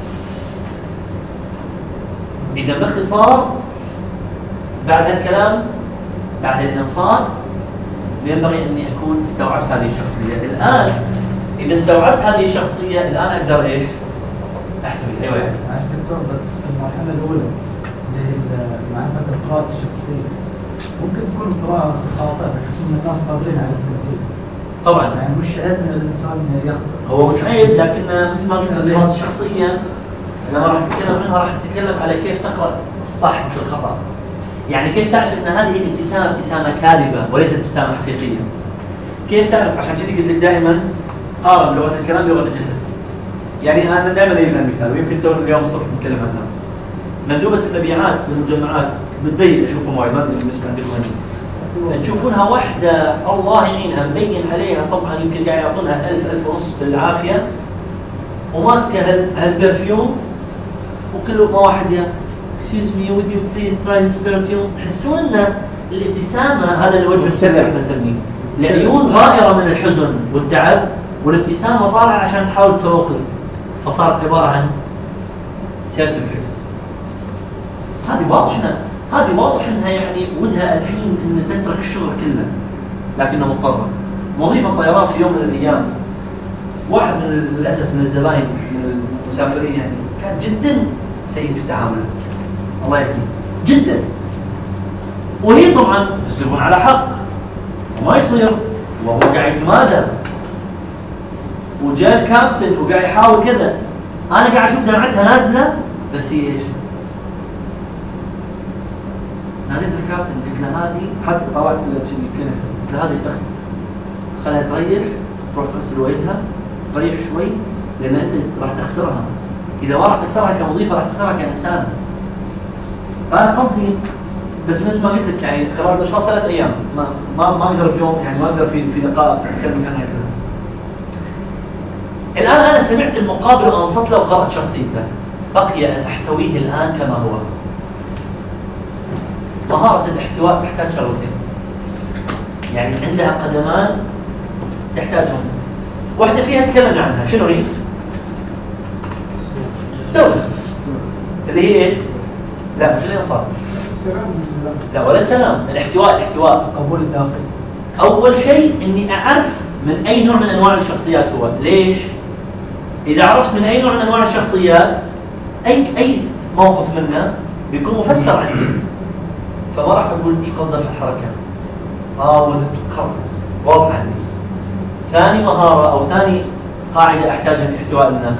اذا باختصار بعد هالكلام بعد الانصات ينبغي اني اكون استوعبت هذه الشخصيه. الان اذا استوعبت هذه الشخصيه الان اقدر ايش؟ احتوي. ايوه يعني معلش دكتور، بس في المرحله الاولى اللي هي معرفه قراءه الشخصيه ممكن تكون قراءه خاطئه بحيث ان الناس قادرين على التنفيذ. طبعا يعني مش عيب ان الانسان يخطئ. هو مش عيب، لكن مثل ما قلت قراءه الشخصيه لما راح نتكلم عنها راح نتكلم على كيف تقرا الصح مش الخطا. يعني كيف تعرف ان هذه الابتسامه ابتسامه كاذبه وليست ابتسامه حقيقيه. كيف تعرف؟ عشان كذي قلت لك دائما قارن لغه الكلام بلغه الجسد. يعني انا دائما اجيب مثال ويمكن تو اليوم الصبح نتكلم عنها. مندوبه المبيعات بالمجمعات بتبين اشوفهم وايد، ما ادري بالنسبه عندكم تشوفونها واحده الله يعينها مبين عليها، طبعا يمكن قاعد يعطونها 1000 ونص بالعافيه وماسكه هالبرفيوم وكل ما واحد يا excuse me would you please try this perfume. تحسون ان الابتسامه هذا الوجه المسرح بنسميه، العيون غائره من الحزن والتعب والابتسامه طالعه عشان تحاول تسوق لك، فصارت عباره عن سيلف ديفنس. هذه واضح انها يعني ودها الحين ان تترك الشغل كله لكنها مضطره. مضيف الطيران في يوم من الايام واحد من للاسف من الزباين من المسافرين يعني كان جدا سيء في تعامله، الله يهديه جدا. وهي طبعا الزبون على حق وما يصير، وهو قاعد يتمادى وجاء الكابتن وقاعد يحاول كذا. انا قاعد اشوف دمعتها نازله بس هي ايش؟ ناديت الكابتن قلت له هذه، حتى طلعت الكلينكس قلت له هذه اخت خلها تريح، تروح تغسل وجهها تريح شوي لان انت راح تخسرها. اذا ما راح تخسرها كمضيفه راح تخسرها كانسان. فانا قصدي بس مثل ما قلت لك يعني قرار الاشخاص 3 ايام ما اقدر بيوم يعني ما اقدر في لقاء اتكلم عنها كذا. الان انا سمعت المقابل وانصت له وقرات شخصيته، بقي ان احتويه الان كما هو. مهاره الاحتواء تحتاج شغلتين، يعني عندها قدمان تحتاجهم. واحده فيها تكلمنا عنها، شنو هي؟ الدولة اللي هي ايش؟ لا مش الانصات، السلام. لا ولا السلام، الاحتواء قبول الداخل. اول شيء اني اعرف من اي نوع من انواع الشخصيات هو. ليش؟ اذا عرفت من اي نوع من انواع الشخصيات اي موقف منه بيكون مفسر عندي، فما راح اقول ايش قصده في الحركه. خلاص واضح عندي. ثاني مهاره او ثاني قاعده احتاجها في احتواء الناس.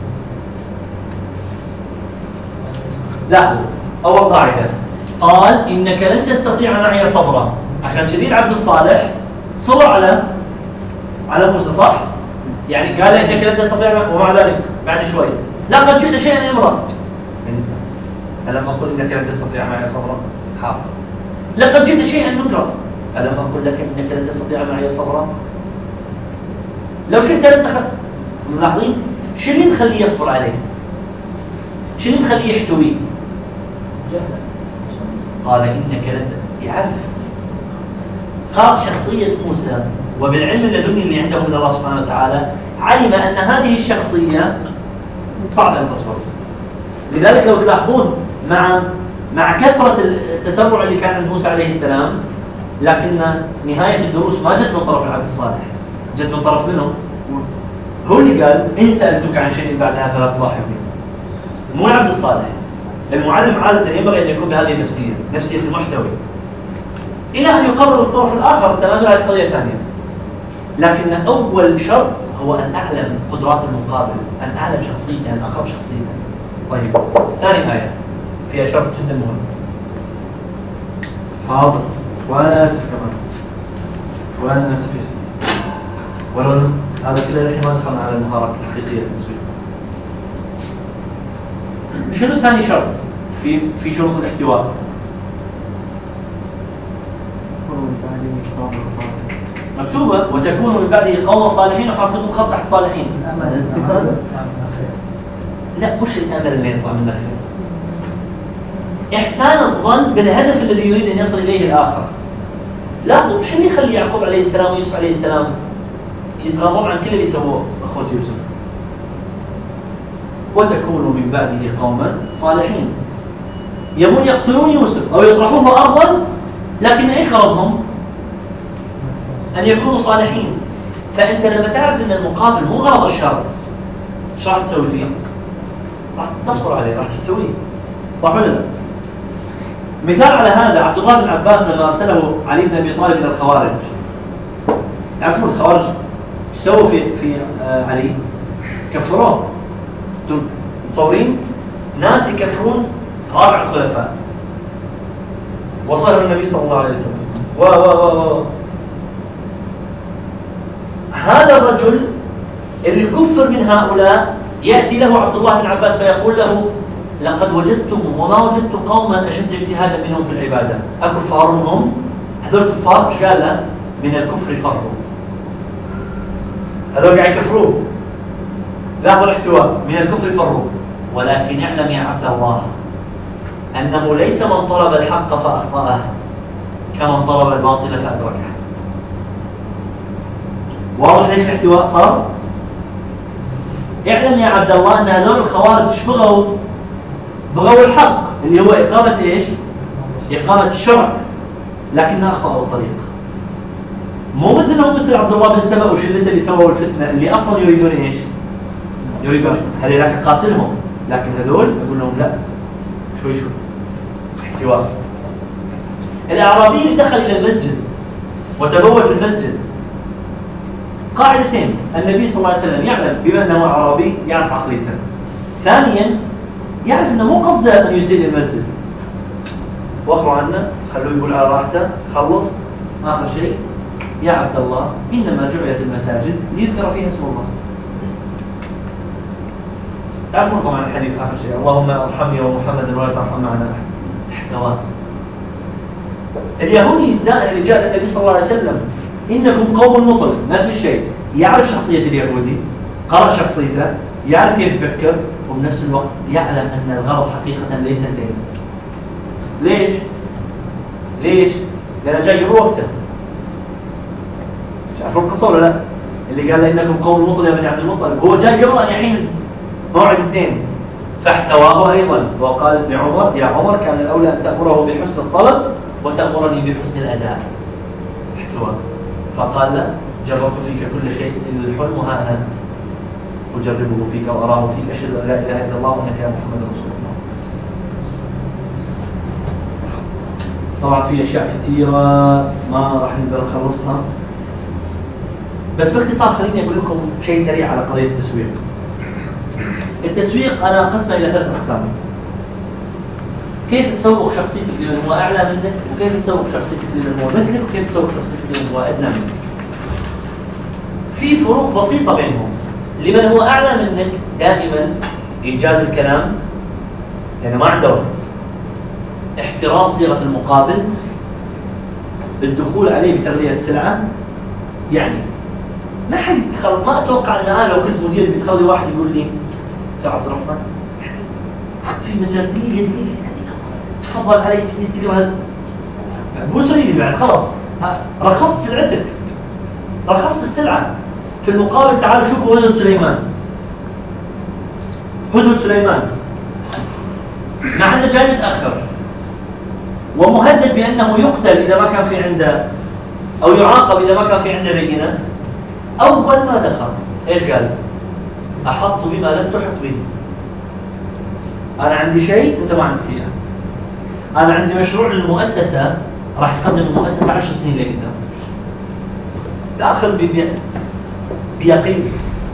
لا اول قاعده قال انك لن تستطيع معي صبرا، عشان كذي عبد الصالح صبر على موسى صح؟ يعني قال انك لن تستطيع ومع ذلك بعد شوي لقد جئت شيئا امرا. ألم أقل إنك لن تستطيع معي صبرا؟ حاضر. لقد جئت شيئا نكرا. ألم أقل لك إنك لن تستطيع معي صبرا؟ لو شئت أن تدخل، ملاحظين شو اللي مخليه يصبر عليه؟ شو اللي مخليه يحتويه؟ قال إنك لن يعرف. قال شخصية موسى وبالعلم اللدني اللي عنده من الله سبحانه وتعالى علم أن هذه الشخصية صعب أن تصبر. لذلك لو تلاحظون مع كثرة التسرع اللي كان عند موسى عليه السلام، لكن نهاية الدروس ما جت من طرف العبد الصالح، جت من طرف منه موسى. هو اللي قال إن سألتك عن شيء بعدها فلا تصاحبني، مو العبد الصالح. المعلم عادة ينبغي أن يكون بهذه النفسية، نفسية المحتوي، إلى أن يقرر الطرف الآخر التنازل عن قضية ثانية. لكن أول شرط هو أن أعلم قدرات المقابل، أن أعلم شخصيته، أن أقرب شخصيته. طيب ثاني آية فيها شرط جدا مهم. حاضر وأنا آسف كمان، وأنا آسف ولو هذا كله الحين ما دخلنا على المهارات الحقيقية للتسويق. شنو ثاني شرط في شروط الاحتواء؟ مكتوبة وتكون من بعده قوم صالحين وحافظوا خط تحت صالحين. الاستفادة. لا مش الأمل اللي يطلع من النخل. إحسان الظن بالهدف الذي يريد أن يصل إليه الآخر. لاحظوا شو اللي يخلي يعقوب عليه السلام ويوسف عليه السلام يتغاضون عن كل اللي سووه أخوة يوسف. وتكون من بعده قوما صالحين. يبون يقتلون يوسف أو يطرحوه أرضا، لكن إيش غرضهم؟ أن يكونوا صالحين. فأنت لما تعرف أن المقابل مو غرض الشر، ايش راح تسوي فيه؟ راح تصبر عليه، راح تحتويه، صح ولا لا؟ مثال على هذا عبد الله بن عباس لما أرسله علي بن أبي طالب إلى الخوارج. تعرفون الخوارج ايش سووا في علي؟ كفروه. انتم متصورين؟ ناس يكفرون رابع الخلفاء وصلوا النبي صلى الله عليه وسلم. هذا الرجل اللي كفر من هؤلاء يأتي له عبد الله بن عباس فيقول له لقد وجدتم وما وجدت قوما أشد اجتهادا منهم في العبادة، أكفار هم؟ هذول كفار. ايش قال له؟ من الكفر فروا. هذول قاعد يكفروه. لاحظوا الاحتواء، من الكفر فروا. ولكن اعلم يا عبد الله أنه ليس من طلب الحق فأخطأه كمن طلب الباطل فأدركه. واضح ليش الاحتواء صار؟ اعلم يا عبد الله أن هذول الخوارج ايش بغوا؟ بغوا الحق اللي هو إقامة ايش؟ إقامة الشرع، لكن أخطأوا الطريق. مو مثل عبد الله بن سبأ وشلته اللي سووا الفتنة اللي أصلا يريدون ايش؟ يريدون هذول قاتلهم، لكن هذول يقول لهم لا شوي احتواء. الأعرابي اللي دخل إلى المسجد وتبول في المسجد، قاعدتين: النبي صلى الله عليه وسلم يعلم بما أنه أعرابي يعرف عقليته. ثانيا يعرف أنه مو قصده أن يسيء المسجد، واخروا عنه خلوه يقول على راحته. خلص آخر شيء: يا عبد الله إنما جعلت المساجد ليذكر فيها اسم الله. تعرفون طبعا الحديث آخر شيء: اللهم ارحمني ومحمدا ولا ترحم معنا أحد. احتوى. اليهودي اللي جاء للنبي صلى الله عليه وسلم: إنكم قوم مطل، نفس الشيء. يعرف شخصية اليهودي، قرأ شخصيته، يعرف كيف يفكر، وبنفس الوقت يعلم أن الغرض حقيقة ليس دين. ليش؟ لأنه جاي قبل وقته. تعرفون القصة ولا لا؟ اللي قال له إنكم قوم مطل يا بني عبد المطلب، هو جاي قبل أن يحين موعد الدين، فاحتواه أيضا وقال لعمر: يا عمر كان الأولى أن تأمره بحسن الطلب وتأمرني بحسن الأداء. احتواه. فقال له: جربت فيك كل شيء إلا الحلم، ها أنا أجربه فيك وأراه فيك، أشهد أن لا إله إلا الله وأنك محمد رسول الله. طبعا في أشياء كثيرة ما راح نقدر نخلصها، بس باختصار خليني أقول لكم شيء سريع على قضية التسويق. التسويق أنا قسمه إلى 3 أقسام: كيف تسوق شخصيتك لمن هو أعلى منك، وكيف تسوق شخصيتك لمن هو مثلك، وكيف تسوق شخصيتك لمن هو أدنى منك. في فروق بسيطة بينهم. لمن هو أعلى منك دائما إيجاز الكلام لأنه ما عنده وقت، احترام صيغة المقابل، الدخول عليه بتغذية السلعة. يعني ما حد يتخرج. ما اتوقع ان انا لو كنت مدير بيدخل لي واحد يقول لي يا عبد الرحمن في مجال دقيقه يعني تفضل علي تقرا هذا مو سوري بعد خلاص رخصت سلعتك، رخصت السلعه. في المقابل تعالوا شوفوا هدهد سليمان. هدهد سليمان مع انه جاي متاخر ومهدد بانه يقتل اذا ما كان في عنده او يعاقب اذا ما كان في عنده بينه، اول ما دخل ايش قال؟ احط بما لم تحط به. انا عندي شيء وانت ما عندك اياه. انا عندي مشروع للمؤسسه راح يقدم المؤسسه 10 سنين لقدام. داخل بيقين.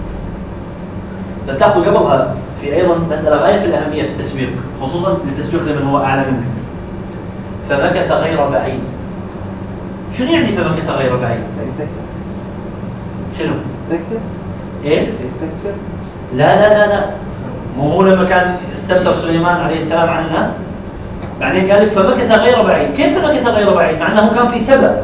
بس تاخذ قبلها في ايضا مساله غايه في الاهميه في التسويق، خصوصا للتسويق لمن هو اعلى منك. فمكث غير بعيد. شنو يعني فمكث غير بعيد؟ شنو؟ يفكر. ايش؟ يفكر. لا مو هو لما كان استفسر سليمان عليه السلام عنه بعدين قال لك فمكث غير بعيد. كيف مكث غير بعيد؟ مع انه كان في سبأ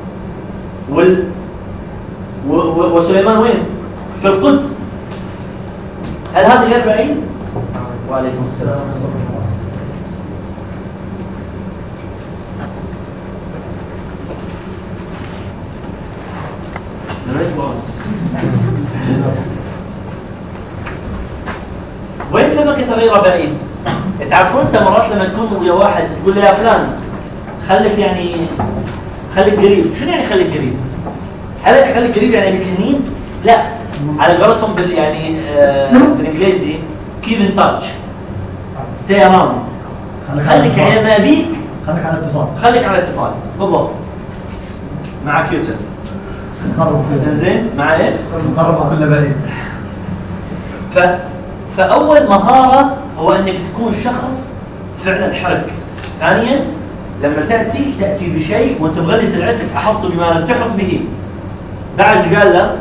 وسليمان وين؟ في القدس. هل هذا غير بعيد؟ وعليكم السلام. وين فمكث غير بعيد؟ تعرفون انت مرات لما تكون ويا واحد تقول له يا فلان خليك يعني خليك قريب. شنو يعني خليك قريب؟ هل خليك قريب يعني بكهنين؟ لا، على قولتهم يعني بالانجليزي keep in touch stay around. خليك يعني ما ابيك خليك على اتصال. خليك على اتصال بالضبط. مع كيوتر زين مع ايش؟ مقرب كله بعيد. فاول مهاره هو انك تكون شخص فعلا حرك. ثانيا لما تاتي بشيء وانت مغلي سلعتك احط بما لم تحط به. بعد قال له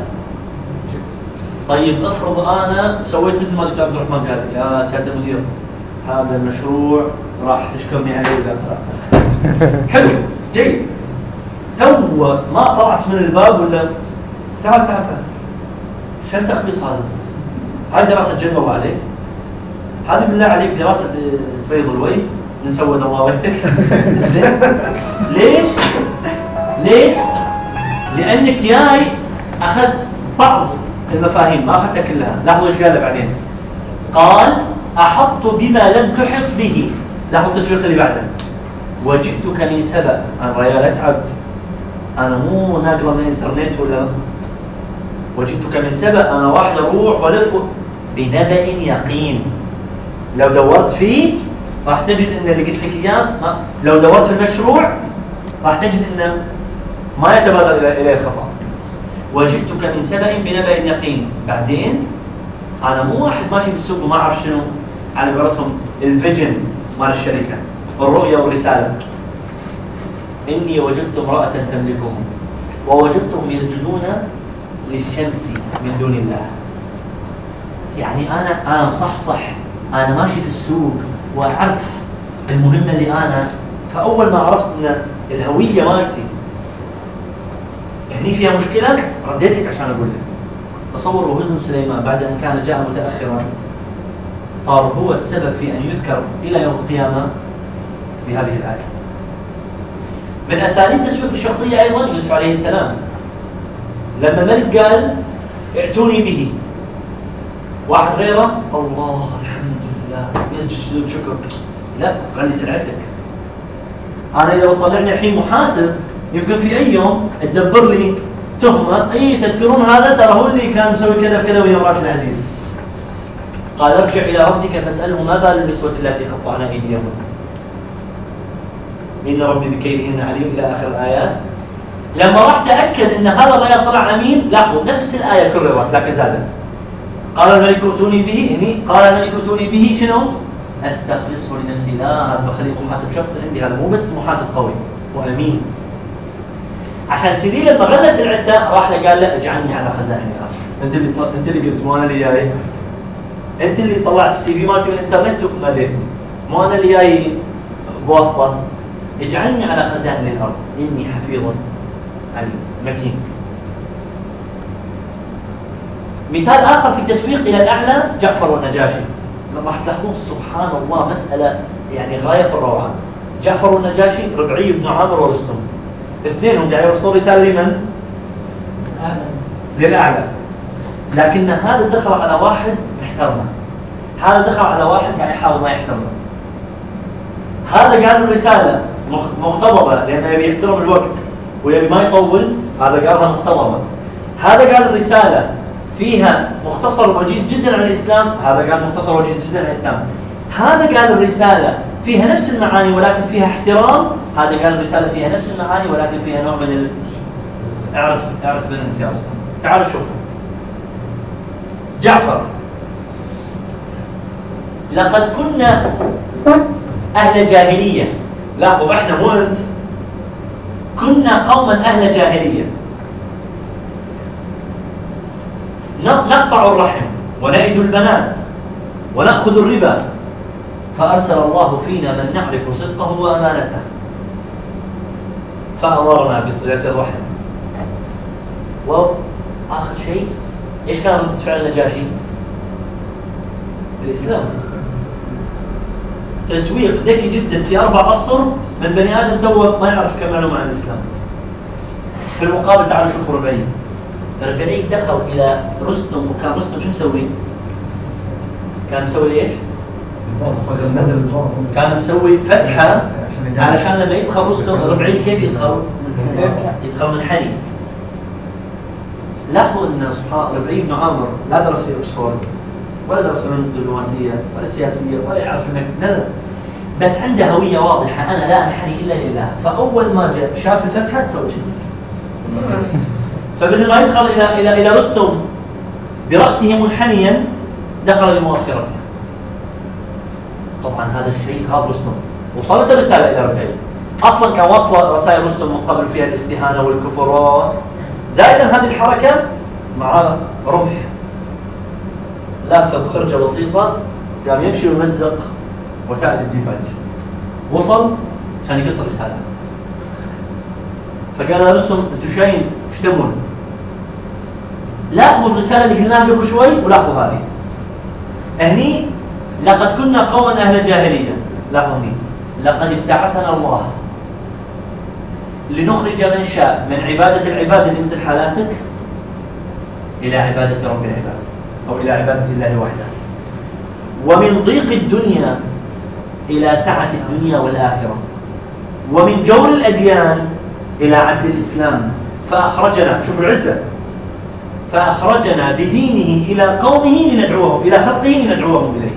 طيب افرض انا سويت مثل ما دكتور عبد الرحمن قال يا سياده المدير هذا المشروع راح تشكرني عليه اذا قرأته. حلو جيد. تو ما طلعت من الباب ولا تعال شو التخبيص هذا؟ هاي دراسه جدوى عليك. هذه بالله عليك دراسه بيض الوجه من سود الله وجهك. زين ليش؟ لانك جاي اخذ بعض المفاهيم ما اخذتها كلها. لاحظوا ايش قال له بعدين. قال احط بما لم تحط به. لاحظوا التسويق اللي بعده. وجئتك من سبأ. انا ريال اتعب، انا مو ناقله من الانترنت ولا. وجئتك من سبأ، انا راح اروح والف بنبأ يقين. لو دورت فيه راح تجد ان اللي قلت لك اياه لو دورت في المشروع راح تجد انه ما يتبادر اليه الخطأ. وجئتك من سبأ بنبأ يقين. بعدين انا مو واحد ماشي في السوق وما اعرف شنو على قولتهم الفيجن مال الشركه، الرؤيه والرساله. اني وجدت امراه تملكهم ووجدتهم يسجدون للشمس من دون الله. يعني انا مصحصح، انا ماشي في السوق واعرف المهمه اللي انا. فاول ما عرفت ان الهويه مالتي هني فيها مشكله رديتك عشان اقول لك. تصوروا هدهد سليمان بعد ان كان جاء متاخرا صار هو السبب في ان يذكر الى يوم القيامه بهذه الايه. من اساليب تسويق الشخصيه ايضا يوسف عليه السلام. لما الملك قال ائتوني به، واحد غيره الله الحمد لله يسجد سجود شكر. لا، غلي سلعتك. انا اذا بتطلعني الحين محاسب يمكن في اي يوم تدبر لي تهمه، اي تذكرون هذا ترى هو اللي كان مسوي كذا وكذا ويا امراه العزيز. قال ارجع الى ربك فاساله ما بال النسوه اللاتي قطعن ايديهن ان ربي بكيدهن عليم الى اخر الايات. لما راح تاكد ان هذا الرجال طلع امين، لاحظوا نفس الايه كررت لكن زادت. قال الملك ائتوني به، هني قال الملك ائتوني به شنو؟ استخلصه لنفسي. لا، هذا بخليه محاسب شخص عندي، هذا مو بس محاسب قوي وامين. عشان كذي لما غلى سلعته راح له قال له اجعلني على خزائن الارض. انت اللي قلت مو انا اللي جاي. انت اللي طلعت السي في مالتي من الانترنت وماليتني، مو انا اللي جاي بواسطه. اجعلني على خزائن الارض اني حفيظ عليم مكين. مثال آخر في التسويق إلى الأعلى جعفر والنجاشي. راح تلاحظون سبحان الله مسألة يعني غاية في الروعة. جعفر والنجاشي، ربعي بن عامر ورستم، اثنينهم قاعد يوصلون رسالة لمن؟ للأعلى. لكن هذا دخل على واحد احترمه، هذا دخل على واحد قاعد يحاول ما يحترمه. هذا قال الرسالة مقتضبة لأنه يبي يحترم الوقت ويبي ما يطول، هذا قالها مقتضبة. هذا قال الرسالة فيها مختصر وجيز جدا عن الإسلام، هذا قال مختصر وجيز جدا عن الإسلام. هذا قال الرسالة فيها نفس المعاني ولكن فيها احترام، هذا قال الرسالة فيها نفس المعاني ولكن فيها نوع من اعرف من الامتياز. تعالوا شوفوا. جعفر: لقد كنا أهل جاهلية. لاحظوا احنا مو انت، كنا قوما أهل جاهلية نقطع الرحم ونعد البنات ونأخذ الربا، فأرسل الله فينا من نعرف صدقه وأمانته فأمرنا بصلة الرحم. وآخر شيء إيش كان رد فعل النجاشي؟ الإسلام. تسويق ذكي جدا في 4 أسطر من بني آدم تو ما يعرف كم معلومة عن الإسلام. في المقابل تعالوا شوفوا ربعي. ربعي دخل إلى رستم، وكان رستم شو مسوي؟ كان مسوي إيش؟ كان مسوي فتحة علشان لما يدخل رستم ربعي كيف يدخل؟ يدخل من حني. لاحظوا ان سبحان ربعي بن عامر لا درس في اوكسفورد ولا درس علوم دبلوماسيه ولا سياسيه ولا يعرف انك لا، بس عنده هويه واضحه، انا لا انحني الا لله. فاول ما جاء شاف الفتحه سوى كذا، فبدل ما يدخل الى رستم براسه منحنيا دخل بمؤخرته. طبعا هذا الشيء هذا رستم وصلت الرساله الى ربعي. اصلا كان واصله رسائل رستم من قبل فيها الاستهانه والكفر، زائدا هذه الحركة مع رمح لافة بخرجة بسيطة، قام يمشي ويمزق وسائل الديباج. وصل كان يقط الرسالة، فقال له رستم انتوا شاين ايش تبون؟ لاحظوا الرسالة اللي قلناها قبل شوي ولاحظوا هذه. هني لقد كنا قوما أهل جاهلية، لاحظوا هني لقد ابتعثنا الله لنخرج من شاء من عبادة العباد اللي مثل حالاتك إلى عبادة رب العباد أو إلى عبادة الله وحده، ومن ضيق الدنيا إلى سعة الدنيا والآخرة، ومن جور الأديان إلى عدل الإسلام. فأخرجنا، شوف العزة، فأخرجنا بدينه إلى قومه لندعوهم، إلى خلقه لندعوهم إليه.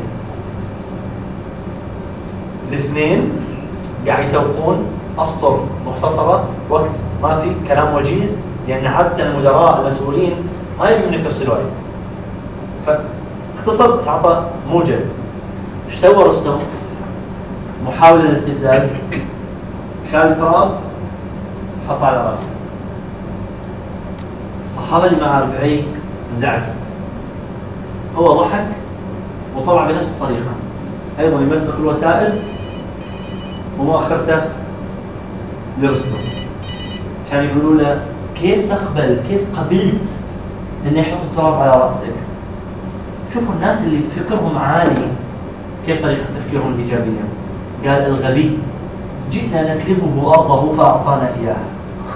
الاثنين قاعد يسوقون أسطر مختصرة، وقت ما في كلام وجيز، لأن عادة المدراء المسؤولين ما يبي منك تفصيل وايد، فاختصر بس عطى موجز. ايش سوى رستم؟ محاولة للاستفزاز، شال التراب حطه على راسه. الصحابة اللي مع ربعي انزعجوا، هو ضحك وطلع بنفس الطريقة أيضا يمسك الوسائل ومؤخرته لرستم، كان يقولوا له كيف تقبل، كيف قبلت انه يحط التراب على راسك؟ شوفوا الناس اللي فكرهم عالي كيف طريقه تفكيرهم الايجابيه. قال الغبي جئنا نسلبه ارضه فاعطانا اياها.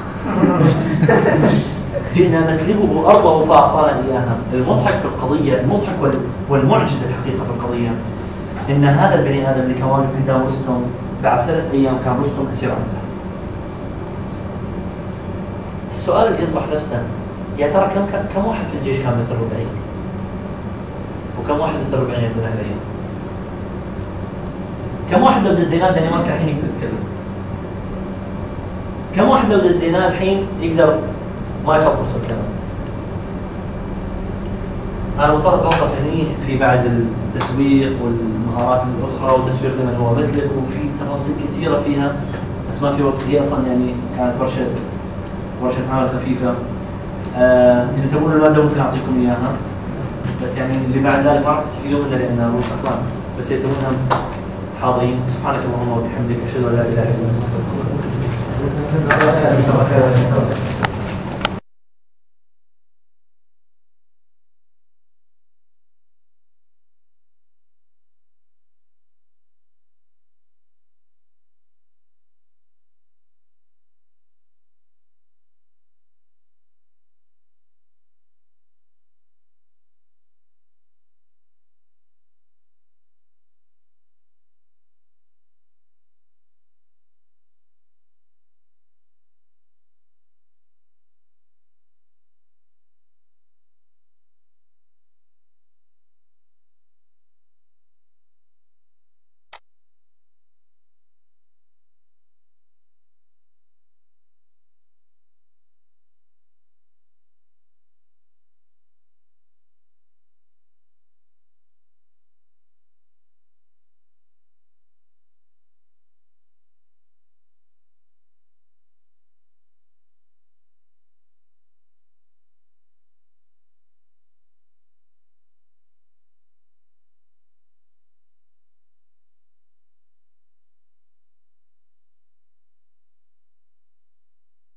جئنا نسلبه ارضه فاعطانا اياها. المضحك في القضيه، المضحك والمعجزه الحقيقه في القضيه ان هذا البني ادم اللي كان واقف قدام رستم بعد 3 أيام كان رستم اسير عنده. السؤال اللي يطرح نفسه، يا ترى كم واحد في الجيش كان مثل ربعي؟ وكم واحد مثل ربعي عندنا هالايام؟ كم واحد لو دزيناه دنمارك الحين يقدر يتكلم؟ كم واحد لو دزيناه الحين يقدر ما يخلص في الكلام؟ انا مضطر اتوقف هني في بعد التسويق والمهارات الاخرى وتسويق لمن هو مثلك، وفي تفاصيل كثيره فيها بس ما في وقت. هي اصلا يعني كانت ورشه عمل خفيفه. اذا تبون الماده ممكن اعطيكم اياها، بس يعني اللي بعد ذلك ما راح تستفيدون منها لانها رؤوس اقلام، بس اذا تبونها حاضرين. سبحانك اللهم وبحمدك اشهد ان لا اله الا انت استغفرك.